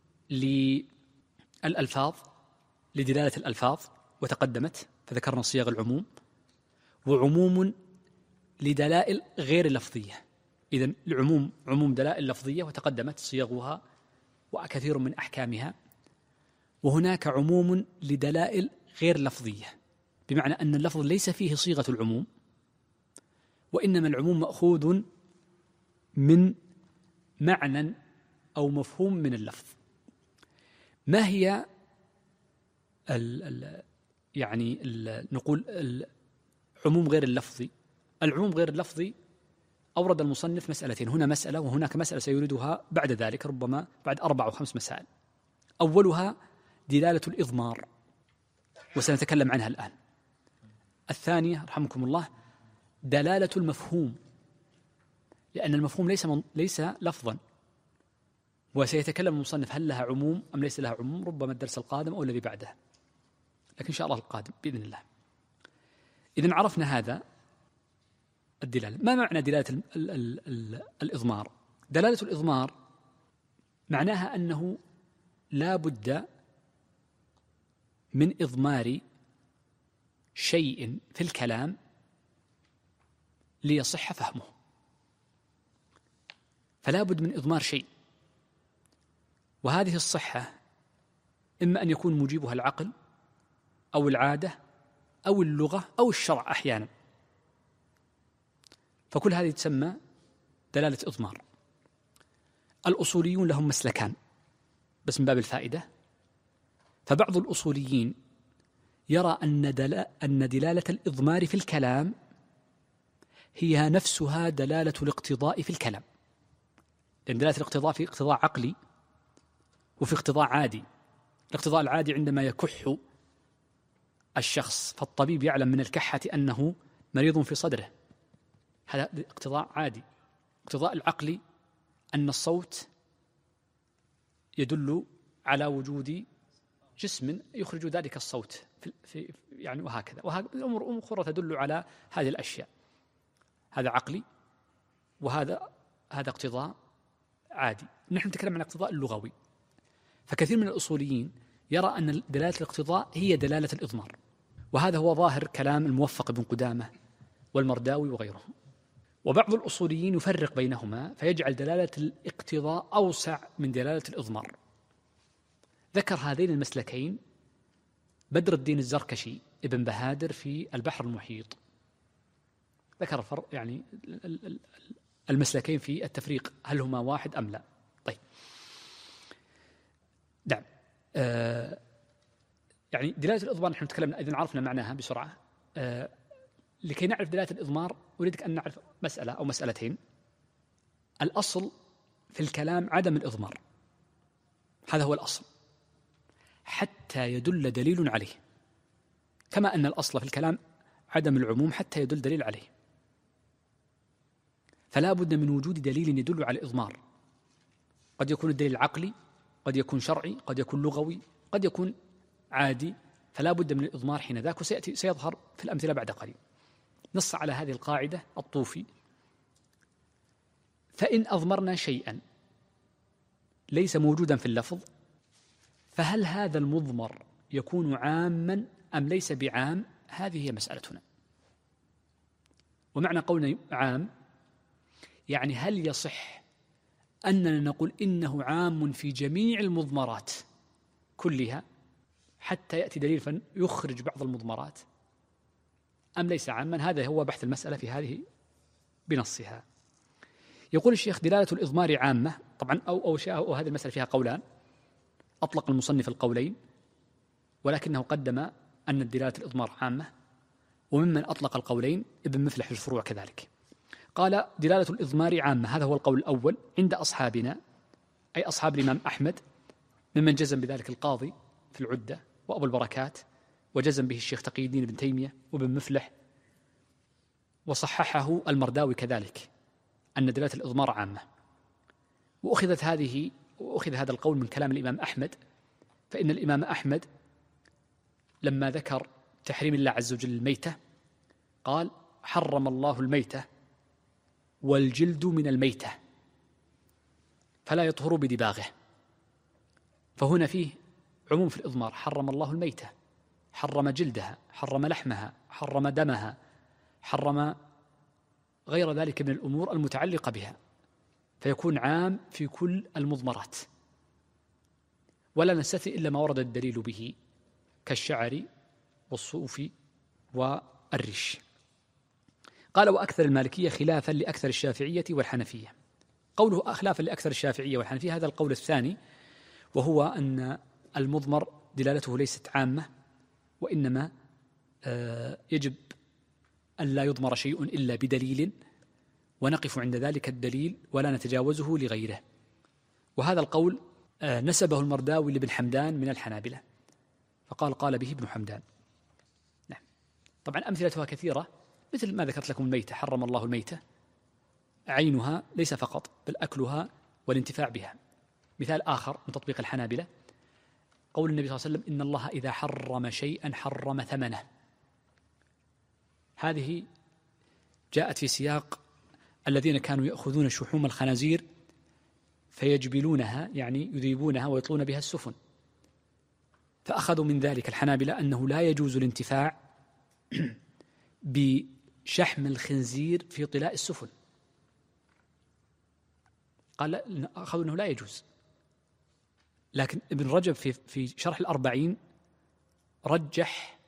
[SPEAKER 2] للألفاظ لدلالة الألفاظ وتقدمت فذكرنا صيغ العموم، وعموم لدلائل غير اللفظية. إذن العموم عموم دلائل لفظية وتقدمت صيغها وكثير من أحكامها، وهناك عموم لدلائل غير لفظية، بمعنى أن اللفظ ليس فيه صيغة العموم، وإنما العموم مأخوذ من معنى أو مفهوم من اللفظ. ما هي نقول العموم غير اللفظي؟ العموم غير اللفظي أورد المصنف مسألتين، هنا مسألة وهناك مسألة سيريدها بعد ذلك، ربما بعد 4 أو 5 مسائل. أولها دلالة الإضمار وسنتكلم عنها الآن. الثانية رحمكم الله دلالة المفهوم، لأن المفهوم ليس لفظا، وسيتكلم المصنف هل لها عموم أم ليس لها عموم، ربما الدرس القادم أو الذي بعده، لكن إن شاء الله القادم بإذن الله. إذن عرفنا هذا الدلالة. ما معنى دلالة الإضمار؟ دلالة الإضمار معناها أنه لا بد من إضمار شيء في الكلام ليصح فهمه، فلا بد من إضمار شيء، وهذه الصحة إما أن يكون مجيبها العقل أو العادة أو اللغة أو الشرع أحيانا، فكل هذه تسمى دلالة إضمار. الأصوليون لهم مسلكان بس من باب الفائدة، فبعض الأصوليين يرى أن دلالة الإضمار في الكلام هي نفسها دلالة الاقتضاء في الكلام، لأن دلالة الاقتضاء في اقتضاء عقلي وفي اقتضاء عادي. الاقتضاء العادي عندما يكح الشخص فالطبيب يعلم من الكحة أنه مريض في صدره، هذا اقتضاء عادي. اقتضاء العقلي أن الصوت يدل على وجود جسم يخرج ذلك الصوت في يعني وهكذا الأمور أخرى تدل على هذه الأشياء، هذا عقلي وهذا اقتضاء عادي. نحن نتكلم عن الاقتضاء اللغوي، فكثير من الأصوليين يرى أن دلالة الاقتضاء هي دلالة الإضمار، وهذا هو ظاهر كلام الموفق بن قدامة والمرداوي وغيرهم. وبعض الأصوليين يفرق بينهما فيجعل دلالة الاقتضاء أوسع من دلالة الإضمار. ذكر هذين المسلكين بدر الدين الزركشي ابن بهادر في البحر المحيط، ذكر الفرق يعني المسلكين في التفريق، هل هما واحد أم لا. طيب نعم، يعني دلالة الإضمار نحن تكلمنا إذن عرفنا معناها بسرعة. لكي نعرف دلالة الإضمار أريدك أن نعرف مسألة أو مسألتين. الأصل في الكلام عدم الإضمار، هذا هو الأصل حتى يدل دليل عليه، كما أن الأصل في الكلام عدم العموم حتى يدل دليل عليه. فلا بد من وجود دليل يدل على الإضمار، قد يكون الدليل عقلي، قد يكون شرعي، قد يكون لغوي، قد يكون عادي، فلا بد من الإضمار حين ذاك، سيظهر في الأمثلة بعد قليل. نص على هذه القاعدة الطوفي: فإن أضمرنا شيئا ليس موجودا في اللفظ فهل هذا المضمر يكون عاما أم ليس بعام؟ هذه هي مسألتنا. ومعنى قولنا عام يعني هل يصح أننا نقول إنه عام في جميع المضمرات كلها حتى يأتي دليل فيخرج بعض المضمرات، أم ليس عاما؟ هذا هو بحث المسألة في هذه بنصها. يقول الشيخ: دلالة الإضمار عامة. طبعا أو هذه المسألة فيها قولان، أطلق المصنف القولين ولكنه قدم أن دلالة الإضمار عامة، وممن أطلق القولين ابن مفلح في الفروع كذلك. قال: دلالة الإضمار عامة، هذا هو القول الأول عند أصحابنا، أي أصحاب الإمام أحمد، ممن جزم بذلك القاضي في العدة وأبو البركات، وجزم به الشيخ تقي الدين ابن تيمية وابن مفلح، وصححه المرداوي كذلك، أن دلالة الإضمار عامة. وأخذ هذا القول من كلام الإمام أحمد، فإن الإمام أحمد لما ذكر تحريم الله عز وجل الميتة قال: حرم الله الميتة والجلد من الميتة فلا يطهر بدباغه. فهنا فيه عموم في الإضمار، حرم الله الميتة، حرم جلدها، حرم لحمها، حرم دمها، حرم غير ذلك من الأمور المتعلقة بها، فيكون عام في كل المضمرات، ولا نستثني إلا ما ورد الدليل به كالشعر والصوف والريش. قال: وأكثر المالكية خلافا لأكثر الشافعية والحنفية. قوله خلافا لأكثر الشافعية والحنفية هذا القول الثاني، وهو أن المضمر دلالته ليست عامة، وإنما يجب أن لا يضمر شيء إلا بدليل، ونقف عند ذلك الدليل ولا نتجاوزه لغيره. وهذا القول نسبه المرداوي لابن حمدان من الحنابلة، فقال: قال به ابن حمدان. نعم. طبعا أمثلتها كثيرة، مثل ما ذكرت لكم الميتة، حرم الله الميتة، عينها ليس فقط بل أكلها والانتفاع بها. مثال آخر من تطبيق الحنابلة قول النبي صلى الله عليه وسلم: إن الله إذا حرم شيئا حرم ثمنه. هذه جاءت في سياق الذين كانوا يأخذون شحوم الخنازير فيجبلونها، يعني يذيبونها ويطلون بها السفن، فأخذوا من ذلك الحنابلة أنه لا يجوز الانتفاع بشحم الخنزير في طلاء السفن. قال أخذوا أنه لا يجوز، لكن ابن رجب في شرح الأربعين رجح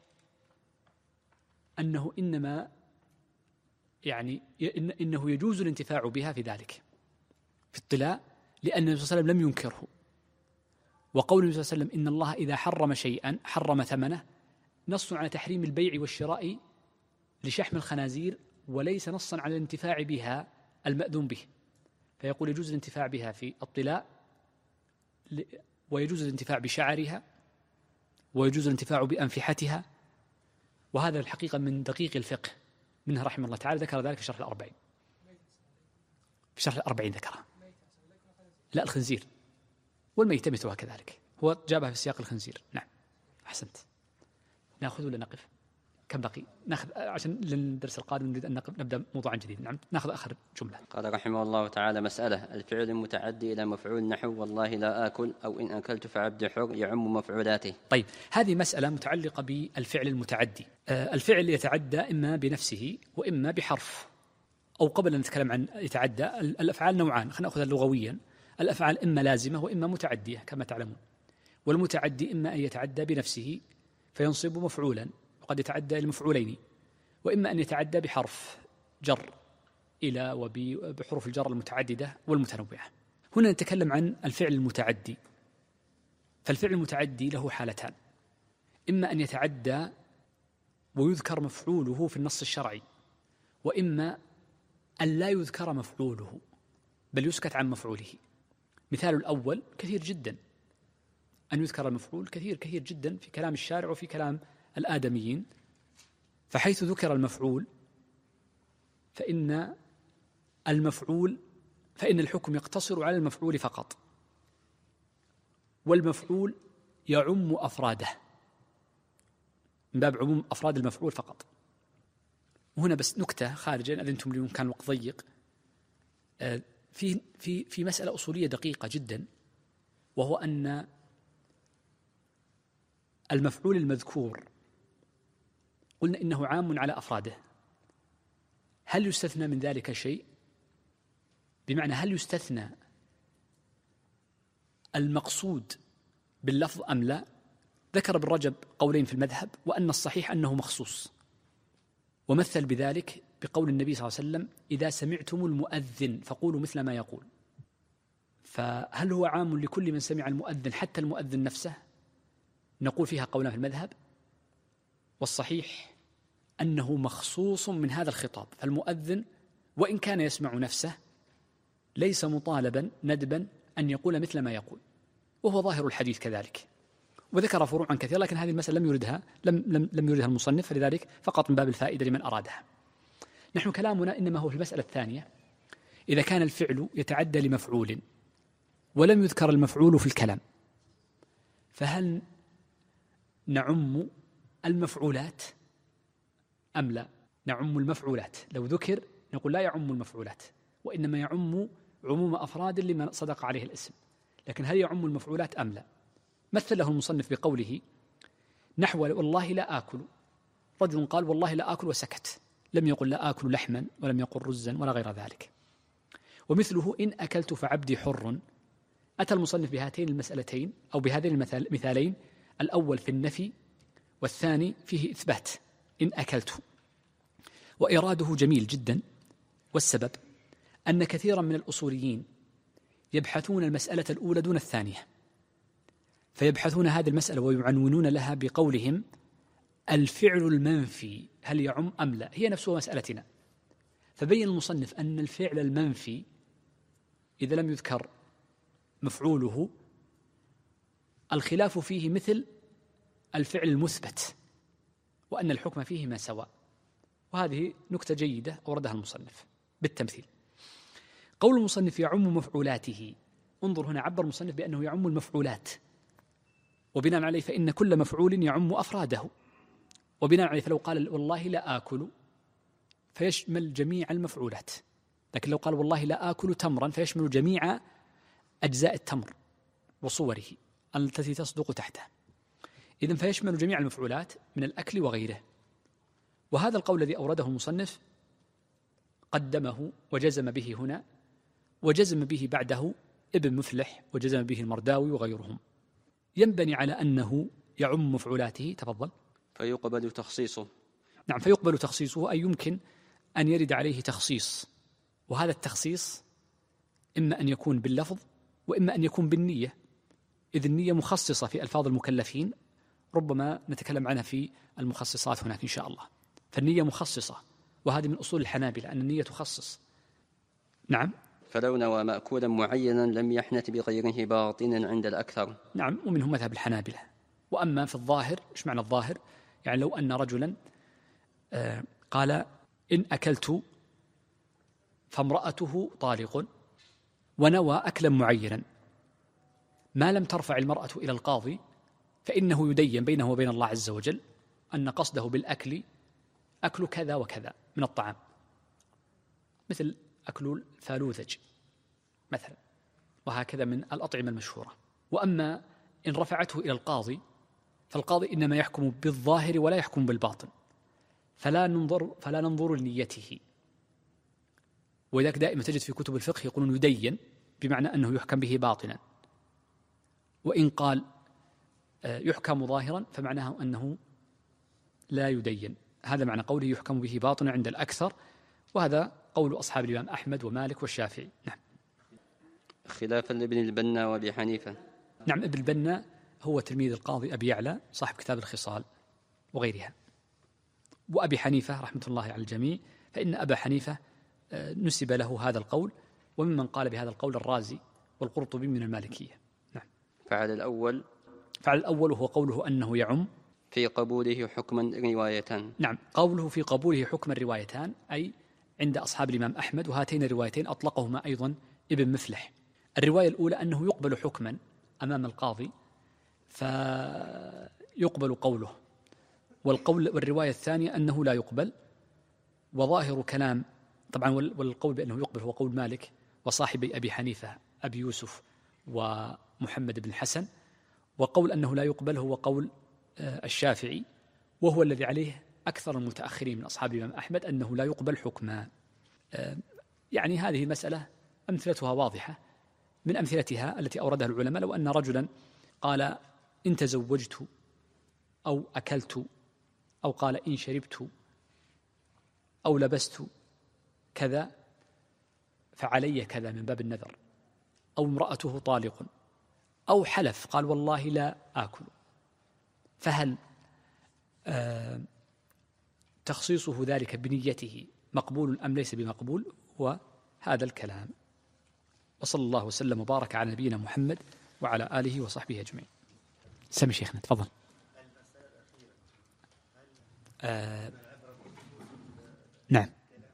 [SPEAKER 2] أنه إنما يعني إنه يجوز الانتفاع بها في ذلك في الطلاء، لأن النبي صلى الله عليه وسلم لم ينكره. وقول النبي صلى الله عليه وسلم: إن الله إذا حرم شيئا حرم ثمنه، نص على تحريم البيع والشراء لشحم الخنازير، وليس نصا على الانتفاع بها المأذون به. فيقول يجوز الانتفاع بها في الطلاء، ويجوز الانتفاع بشعرها، ويجوز الانتفاع بأنفحتها. وهذا الحقيقة من دقيق الفقه منه رحمه الله تعالى، ذكر ذلك في شرح الأربعين. في شرح الأربعين ذكرها. لا، الخنزير والميتة مثلها كذلك، هو جابها في سياق الخنزير. نعم، أحسنت. نأخذ ولا نقف؟ كم بقي؟ نأخذ عشان للدرس القادم نريد أن نبدأ موضوعا جديد. نعم، نأخذ آخر جملة.
[SPEAKER 1] قال رحمه الله تعالى: مسألة: الفعل المتعدي إلى مفعول نحو والله لا آكل أو إن أكلت فعبد حر يعم مفعولاته.
[SPEAKER 2] طيب، هذه مسألة متعلقة بالفعل المتعدي. الفعل يتعدى إما بنفسه وإما بحرف. أو قبل أن نتكلم عن يتعدى، الأفعال نوعان، خلينا نأخذها لغويا. الأفعال إما لازمة وإما متعدية كما تعلمون. والمتعدي إما أن يتعدى بنفسه فينصب مفعولا، وقد يتعدى المفعولين، وإما أن يتعدى بحرف جر إلى وبحروف الجر المتعددة والمتنوعة. هنا نتكلم عن الفعل المتعدي. فالفعل المتعدي له حالتان: إما أن يتعدى ويذكر مفعوله في النص الشرعي، وإما أن لا يذكر مفعوله بل يسكت عن مفعوله. مثال الأول كثير جدا، أن يذكر المفعول كثير جدا في كلام الشارع وفي كلام الآدميين. فحيث ذكر المفعول فإن الحكم يقتصر على المفعول فقط، والمفعول يعم أفراده من باب عموم أفراد المفعول فقط. وهنا بس نكتة خارجة، أذنتم لي كان وقت ضيق، في مسألة أصولية دقيقة جدا، وهو أن المفعول المذكور قلنا إنه عام على أفراده. هل يستثنى من ذلك شيء؟ بمعنى هل يستثنى المقصود باللفظ أم لا؟ ذكر ابن رجب قولين في المذهب، وأن الصحيح أنه مخصوص، ومثل بذلك بقول النبي صلى الله عليه وسلم: إذا سمعتم المؤذن فقولوا مثل ما يقول. فهل هو عام لكل من سمع المؤذن حتى المؤذن نفسه؟ نقول فيها قولا في المذهب، والصحيح أنه مخصوص من هذا الخطاب، فالمؤذن وإن كان يسمع نفسه ليس مطالبا ندبا أن يقول مثل ما يقول، وهو ظاهر الحديث كذلك. وذكر فروعا كثيرة، لكن هذه المسألة لم يردها المصنف، فلذلك فقط من باب الفائدة لمن أرادها. نحن كلامنا إنما هو في المسألة الثانية: إذا كان الفعل يتعدى لمفعول ولم يذكر المفعول في الكلام، فهل نعم المفعولات أم لا؟ نعم المفعولات. لو ذكر نقول لا يعم المفعولات، وإنما يعم عموم أفراد لمن صدق عليه الاسم. لكن هل يعم المفعولات أم لا؟ مثل له المصنف بقوله نحو والله لا آكل. رجل قال والله لا آكل وسكت، لم يقل لا آكل لحما ولم يقل رزا ولا غير ذلك. ومثله إن أكلت فعبدي حر. أتى المصنف بهاتين المسألتين أو بهذين المثالين، الأول في النفي والثاني فيه إثبات إن أكلت، وإراده جميل جدا. والسبب أن كثيرا من الأصوليين يبحثون المسألة الأولى دون الثانية، فيبحثون هذه المسألة ويعنونون لها بقولهم الفعل المنفي هل يعم أم لا، هي نفسها مسألتنا. فبين المصنف أن الفعل المنفي إذا لم يذكر مفعوله الخلاف فيه مثل الفعل المثبت، وأن الحكم فيهما سواء. وهذه نكتة جيدة أوردها المصنف بالتمثيل. قول المصنف يعم مفعولاته، انظر هنا عبر المصنف بأنه يعم المفعولات، وبناء عليه فإن كل مفعول يعم أفراده، وبناء عليه فلو قال والله لا آكل فيشمل جميع المفعولات، لكن لو قال والله لا آكل تمرا فيشمل جميع أجزاء التمر وصوره التي تصدق تحته. إذن فيشمل جميع المفعولات من الأكل وغيره. وهذا القول الذي أورده المصنف قدمه وجزم به هنا، وجزم به بعده ابن مفلح، وجزم به المرداوي وغيرهم. ينبني على أنه يعم مفعولاته. تفضل.
[SPEAKER 1] فيقبل تخصيصه.
[SPEAKER 2] نعم، فيقبل تخصيصه، أي يمكن أن يرد عليه تخصيص، وهذا التخصيص إما أن يكون باللفظ وإما أن يكون بالنية، إذ النية مخصصة في ألفاظ المكلفين، ربما نتكلم عنها في المخصصات هناك إن شاء الله. فالنية مخصصة، وهذه من أصول الحنابلة أن النية تخصص. نعم.
[SPEAKER 1] فلو نوى مأكولا معينا لم يحنث بغيره باطنا عند الأكثر.
[SPEAKER 2] نعم، ومنه مذهب الحنابلة. وأما في الظاهر، إيش معنى الظاهر؟ يعني لو أن رجلا قال إن أكلت فامرأته طالق، ونوى أكلا معينا، ما لم ترفع المرأة إلى القاضي فإنه يدين بينه وبين الله عز وجل أن قصده بالأكل أكل كذا وكذا من الطعام، مثل أكل الفالوذج مثلا، وهكذا من الأطعمة المشهورة. وأما إن رفعته إلى القاضي فالقاضي إنما يحكم بالظاهر ولا يحكم بالباطن، فلا ننظر لنيته. ولذلك دائما تجد في كتب الفقه يقولون يدين، بمعنى أنه يحكم به باطنا. وإن قال يحكم ظاهرا فمعناه أنه لا يدين. هذا معنى قوله يحكم به باطنا عند الأكثر، وهذا قول أصحاب الإمام أحمد ومالك والشافعي. نعم.
[SPEAKER 1] خلافا لابن البنا وأبي حنيفة.
[SPEAKER 2] نعم، ابن البنا هو تلميذ القاضي أبي يعلى صاحب كتاب الخصال وغيرها. وأبي حنيفة رحمة الله على الجميع، فإن أبا حنيفة نسب له هذا القول، وممن قال بهذا القول الرازي والقرطبي من المالكية. نعم.
[SPEAKER 1] فعل الأول
[SPEAKER 2] هو قوله أنه يعم
[SPEAKER 1] في قبوله حكما روايتان.
[SPEAKER 2] نعم، قوله في قبوله حكما روايتان، أي عند أصحاب الإمام أحمد، وهاتين الروايتين أطلقهما أيضا ابن مفلح. الرواية الأولى أنه يقبل حكما أمام القاضي فيقبل قوله، والرواية الثانية أنه لا يقبل. وظاهر كلام طبعا، والقول بأنه يقبل هو قول مالك وصاحبي أبي حنيفة أبي يوسف ومحمد بن الحسن، وقول أنه لا يقبل هو قول الشافعي، وهو الذي عليه أكثر المتأخرين من أصحاب الإمام أحمد، أنه لا يقبل حكما. يعني هذه المسألة أمثلتها واضحة. من أمثلتها التي أوردها العلماء لو أن رجلا قال إن تزوجت أو أكلت، أو قال إن شربت أو لبست كذا فعلي كذا من باب النذر، أو امرأته طالق، أو حلف قال والله لا آكل، فهل تخصيصه ذلك بنيته مقبول أم ليس بمقبول؟ وهذا الكلام. وصلى الله وسلم وبارك على نبينا محمد وعلى آله وصحبه أجمعين. سمي شيخنا تفضل. نعم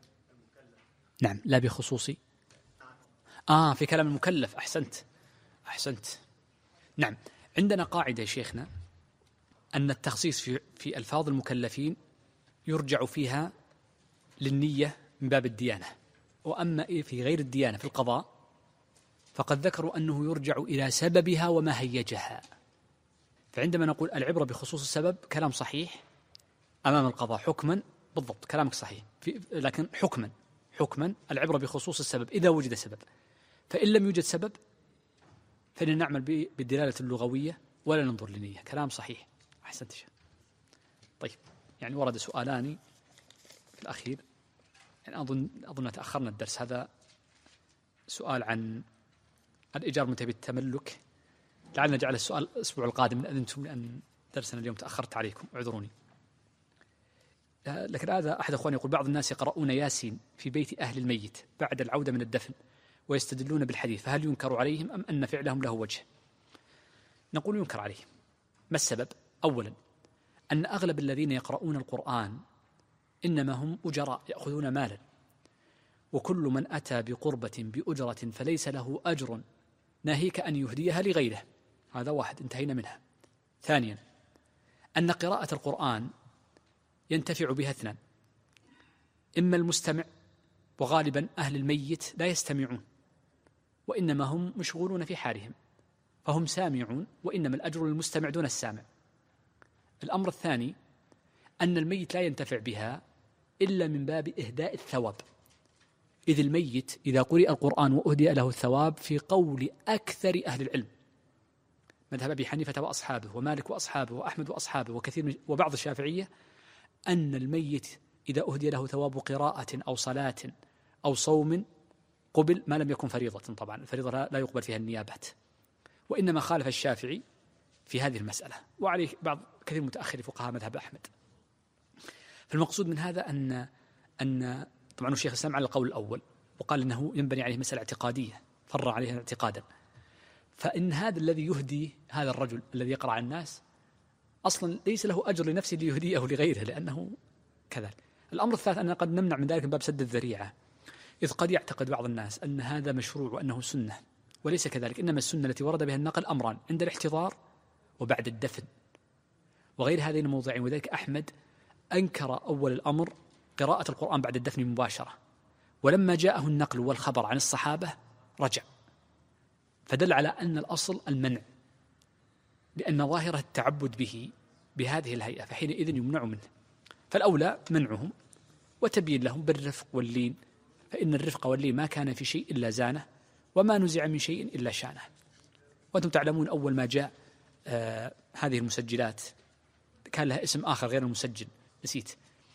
[SPEAKER 2] لا بخصوصي في كلام المكلف. أحسنت. نعم، عندنا قاعدة يا شيخنا أن التخصيص في ألفاظ المكلفين يرجع فيها للنية من باب الديانة، وأما في غير الديانة في القضاء فقد ذكروا أنه يرجع إلى سببها وما هيجها. فعندما نقول العبرة بخصوص السبب كلام صحيح أمام القضاء حكما، بالضبط كلامك صحيح، لكن حكما العبرة بخصوص السبب إذا وجد سبب، فإن لم يوجد سبب فإن نعمل بالدلالة اللغوية ولا ننظر لنية. كلام صحيح، أحسنت شيء. طيب، يعني ورد سؤالان في الأخير، يعني أظن تأخرنا الدرس. هذا سؤال عن الإيجار منتهي بالتملك، لعلنا نجعل السؤال الأسبوع القادم إن أذنتم، لأن درسنا اليوم تأخرت عليكم، اعذروني. لكن هذا أحد أخواني يقول بعض الناس يقرؤون ياسين في بيت أهل الميت بعد العودة من الدفن ويستدلون بالحديث، فهل ينكر عليهم أم أن فعلهم له وجه؟ نقول ينكر عليهم. ما السبب؟ أولا أن أغلب الذين يقرؤون القرآن إنما هم أجراء يأخذون مالا، وكل من أتى بقربة بأجرة فليس له أجر ناهيك أن يهديها لغيره. هذا واحد، انتهينا منها. ثانيا أن قراءة القرآن ينتفع بها اثنان: إما المستمع، وغالبا أهل الميت لا يستمعون وإنما هم مشغولون في حالهم، فهم سامعون، وإنما الأجر للمستمع دون السامع. الأمر الثاني أن الميت لا ينتفع بها إلا من باب إهداء الثواب، إذ الميت إذا قرئ القرآن وأهدي له الثواب في قول أكثر أهل العلم، مذهب أبي حنيفة وأصحابه ومالك وأصحابه وأحمد وأصحابه وكثير وبعض الشافعية، أن الميت إذا أهدي له ثواب قراءة أو صلاة أو صوم قبل، ما لم يكن فريضة. طبعا الفريضة لا يقبل فيها النيابات، وإنما خالف الشافعي في هذه المسألة، وعليه بعض كثير متأخر فقهاء مذهب أحمد. فالمقصود من هذا أن طبعا الشيخ الإسلام على القول الأول، وقال إنه ينبني عليه مسألة اعتقادية فرع عليها اعتقادا، فإن هذا الذي يهدي هذا الرجل الذي يقرأ على الناس أصلا ليس له أجر لنفسه ليهديه لغيره، لأنه كذلك. الأمر الثالث أننا قد نمنع من ذلك من باب سد الذريعة، إذ قد يعتقد بعض الناس أن هذا مشروع وأنه سنة، وليس كذلك. إنما السنة التي ورد بها النقل أمران: عند الاحتضار وبعد الدفن، وغير هذين الموضعين. وذلك أحمد أنكر أول الأمر قراءة القرآن بعد الدفن مباشرة، ولما جاءه النقل والخبر عن الصحابة رجع، فدل على أن الأصل المنع، لأن ظاهرة التعبد به بهذه الهيئة، فحينئذ يمنع منه. فالأولى منعهم وتبين لهم بالرفق واللين، فإن الرفق واللين ما كان في شيء إلا زانه، وما نزع من شيء إلا شانه. وأنتم تعلمون أول ما جاء هذه المسجلات كان لها اسم آخر غير المسجل، نسيت،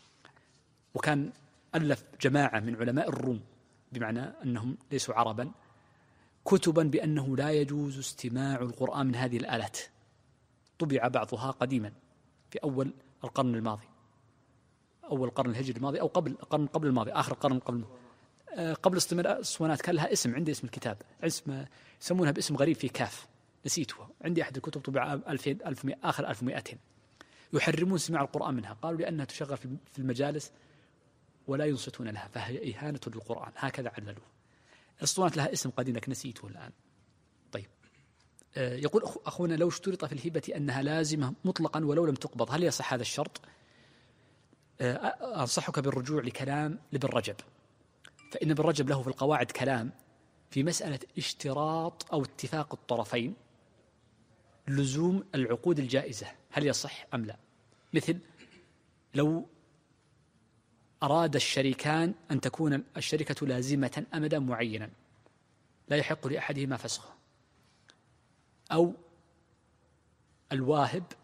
[SPEAKER 2] وكان ألف جماعة من علماء الروم، بمعنى أنهم ليسوا عربا، كتبا بأنه لا يجوز استماع القرآن من هذه الآلات. طبع بعضها قديما في أول القرن الماضي، أول القرن الهجري الماضي، أو قبل الماضي، آخر القرن قبل الاسطوانات. كان لها اسم، عندي اسم الكتاب، اسم يسمونها باسم غريب في كاف، نسيته. عندي أحد الكتب طبع 1100 آخر 1200. يحرمون سماع القرآن منها، قالوا لأنها تشغل في المجالس ولا ينصتون لها، فهي إهانة للقرآن، هكذا عللوه. الاسطوانات لها اسم قديم لكن نسيته الآن. طيب، يقول أخونا: لو اشترط في الهبة أنها لازمة مطلقا ولو لم تقبض، هل يصح هذا الشرط؟ أنصحك بالرجوع لكلام لابن رجب، فإن ابن رجب له في القواعد كلام في مسألة اشتراط أو اتفاق الطرفين لزوم العقود الجائزة، هل يصح أم لا؟ مثل لو أراد الشريكان أن تكون الشركة لازمة أمدا معينا لا يحق لأحدهما فسخه، أو الواهب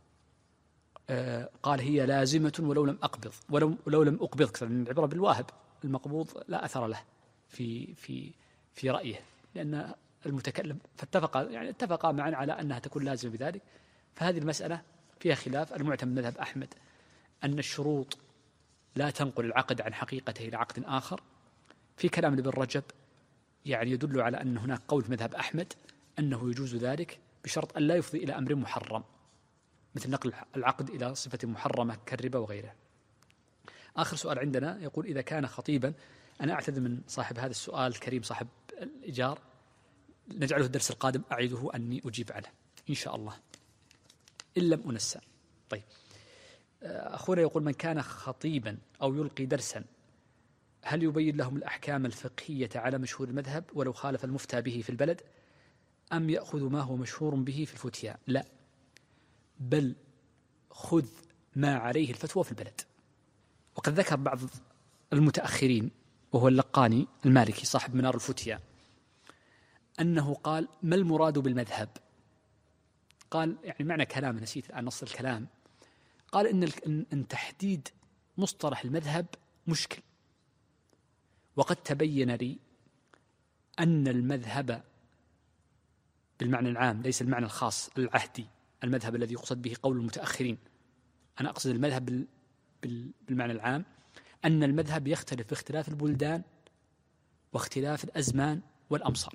[SPEAKER 2] قال هي لازمة ولو لم أقبض ولو لم أقبض، كثر من العبرة بالواهب، المقبوض لا أثر له في رأيه، لأن المتكلم اتفقا معا على أنها تكون لازمة بذلك. فهذه المسألة فيها خلاف. المعتمد مذهب أحمد أن الشروط لا تنقل العقد عن حقيقته إلى عقد آخر. في كلام ابن رجب يدل على أن هناك قول في مذهب أحمد أنه يجوز ذلك بشرط أن لا يفضي إلى أمر محرم، مثل نقل العقد إلى صفة محرمة كالربا وغيره. آخر سؤال عندنا يقول: إذا كان خطيبا، أنا أعتذر من صاحب هذا السؤال الكريم صاحب الإيجار، نجعله الدرس القادم أعيده أني أجيب عنه إن شاء الله إن لم أنسى. طيب، أخونا يقول: من كان خطيبا أو يلقي درسا هل يبين لهم الأحكام الفقهية على مشهور المذهب ولو خالف المفتى به في البلد، أم يأخذ ما هو مشهور به في الفتيا؟ لا، بل خذ ما عليه الفتوى في البلد. وقد ذكر بعض المتأخرين وهو اللقاني المالكي صاحب منار الفتيا أنه قال: ما المراد بالمذهب؟ قال معنى كلام نسيت الآن نص الكلام، قال إن تحديد مصطلح المذهب مشكل، وقد تبين لي أن المذهب بالمعنى العام ليس المعنى الخاص العهدي، المذهب الذي يقصد به قول المتأخرين، أنا أقصد المذهب بالمعنى العام، أن المذهب يختلف باختلاف البلدان واختلاف الأزمان والأمصار،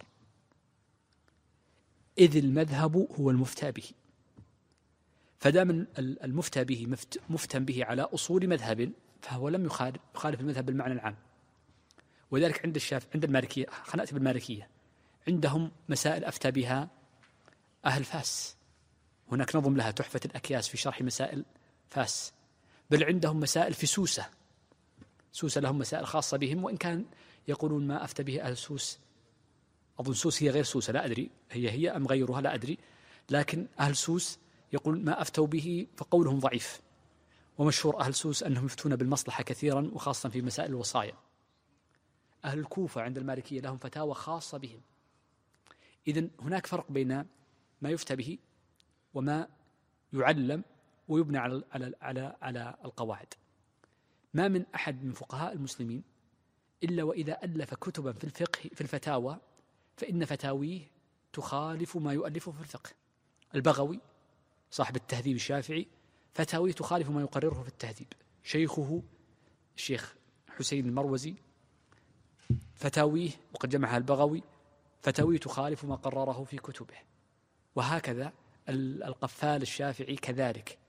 [SPEAKER 2] إذ المذهب هو المفتى به، فدام المفتى به مفتى به على أصول مذهب فهو لم يخالف المذهب بالمعنى العام. وذلك عند المالكية، خلأت بالمالكية عندهم مسائل أفتى بها أهل فاس، هناك نظم لها تحفة الأكياس في شرح مسائل فاس، بل عندهم مسائل في سوسة لهم مسائل خاصة بهم، وإن كان يقولون ما أفتى به أهل سوس، أظن سوس هي غير سوسة لا أدري هي أم غيرها لا أدري، لكن أهل سوس يقول ما أفتوا به فقولهم ضعيف، ومشهور أهل سوس أنهم يفتون بالمصلحة كثيرا وخاصة في مسائل الوصايا. أهل الكوفة عند المالكية لهم فتاوى خاصة بهم. إذن هناك فرق بين ما يفتى به وما يعلم ويبنى على القواعد. ما من أحد من فقهاء المسلمين إلا وإذا ألف كتبا في الفقه في الفتاوى فإن فتاويه تخالف ما يؤلفه في الفقه. البغوي صاحب التهذيب الشافعي فتاويه تخالف ما يقرره في التهذيب، شيخه الشيخ حسين المروزي فتاويه وقد جمعها البغوي فتاويه تخالف ما قرره في كتبه، وهكذا القفال الشافعي كذلك.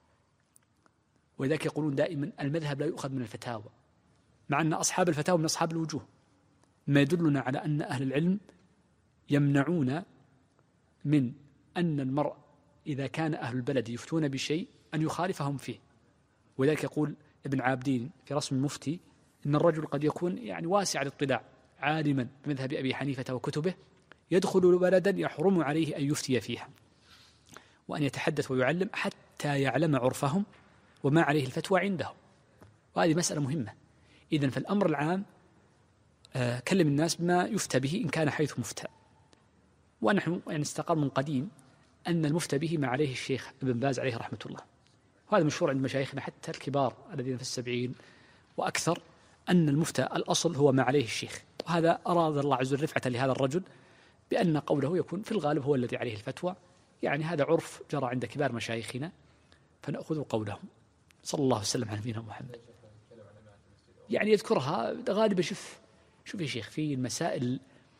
[SPEAKER 2] ولذلك يقولون دائما المذهب لا يؤخذ من الفتاوى، مع أن أصحاب الفتاوى من أصحاب الوجوه، ما يدلنا على أن أهل العلم يمنعون من أن المرء إذا كان أهل البلد يفتون بشيء أن يخالفهم فيه. ولذلك يقول ابن عابدين في رسم المفتي إن الرجل قد يكون واسع الاطلاع عالما بمذهب أبي حنيفة وكتبه، يدخل بلدا يحرم عليه أن يفتي فيها وأن يتحدث ويعلم حتى يعلم عرفهم وما عليه الفتوى عندهم، وهذه مسألة مهمة. إذن فالأمر العام كلم الناس بما يفتى به إن كان حيث مفتى. ونحن استقر من قديم أن المفتى به ما عليه الشيخ ابن باز عليه رحمة الله، وهذا مشهور عند مشايخنا حتى الكبار الذين في 70 وأكثر، أن المفتى الأصل هو ما عليه الشيخ. وهذا أراد الله عز وجل رفعة لهذا الرجل بأن قوله يكون في الغالب هو الذي عليه الفتوى، هذا عرف جرى عند كبار مشايخنا فنأخذ قولهم. صلى الله وسلم على نبينا محمد. يذكرها غالبا. شوف يا شيخ، في المسائل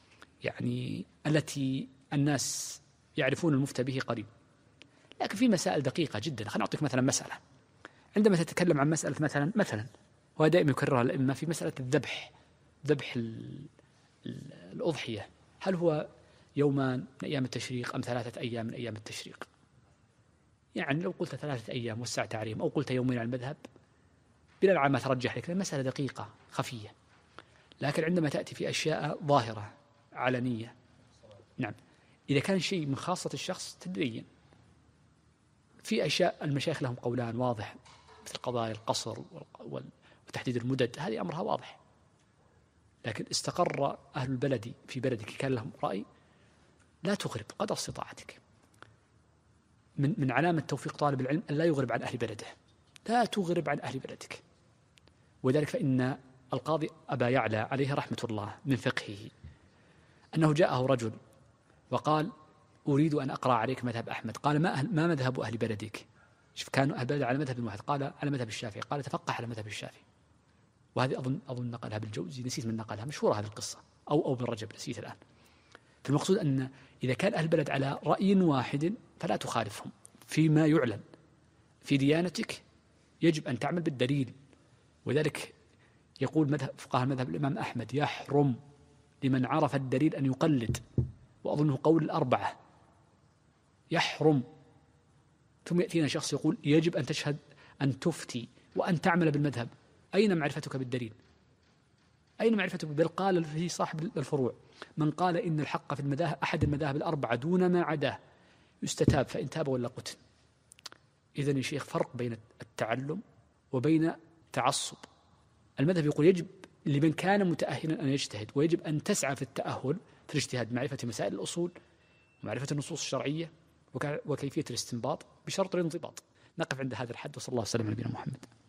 [SPEAKER 2] التي الناس يعرفون المفتى به قريب، لكن في مسائل دقيقة جدا. خلينا نعطيك مثلا مسألة، عندما تتكلم عن مسألة مثلا وهو دائما يكررها الأئمة في مسألة ذبح الأضحية، هل هو يومان من أيام التشريق أم 3 أيام من أيام التشريق؟ لو قلت 3 أيام وسعت عليهم، أو قلت يومين على المذهب بلا العامة ترجح لك، المسألة دقيقة خفية. لكن عندما تأتي في أشياء ظاهرة علنية، نعم، إذا كان شيء من خاصة الشخص تبين. في أشياء المشايخ لهم قولان واضح، مثل قضايا القصر وتحديد المدد، هذه أمرها واضح. لكن استقر أهل البلد في بلدك كان لهم رأي، لا تغرب قدر استطاعتك. من علامة توفيق طالب العلم أن لا يغرب عن أهل بلده، لا تغرب عن أهل بلدك. وذلك فإن القاضي أبا يعلى عليه رحمة الله من فقهه أنه جاءه رجل وقال: أريد أن أقرأ عليك مذهب أحمد. قال: ما مذهب أهل بلدك؟ شوف، كانوا أهل بلد على مذهب واحد. قال: على مذهب الشافعي. قال: تفقه على مذهب الشافعي. وهذه أظن نقلها بالجوزي، نسيت من نقلها، مشهورة هذه القصة، أو بن رجب، نسيت الآن. فالمقصود أن إذا كان أهل البلد على رأي واحد فلا تخالفهم فيما يعلن. في ديانتك يجب أن تعمل بالدليل. وذلك يقول فقهاء مذهب الإمام أحمد: يحرم لمن عرف الدليل أن يقلد، وأظنه قول الأربعة، يحرم. ثم يأتينا شخص يقول: يجب أن تشهد أن تفتي وأن تعمل بالمذهب. أين معرفتك بالدليل؟ أين معرفتك؟ بل قال في صاحب الفروع: من قال إن الحق في المذاهب أحد المذاهب الأربعة دون ما عداه يستتاب، فإن تاب ولا قتل. إذن يا شيخ فرق بين التعلم وبين تعصب. المذهب يقول يجب لمن كان متأهلا أن يجتهد، ويجب أن تسعى في التأهل في الاجتهاد، معرفة مسائل الأصول ومعرفة النصوص الشرعية وكيفية الاستنباط بشرط الانضباط. نقف عند هذا الحد، وصلى الله وسلم على نبينا محمد.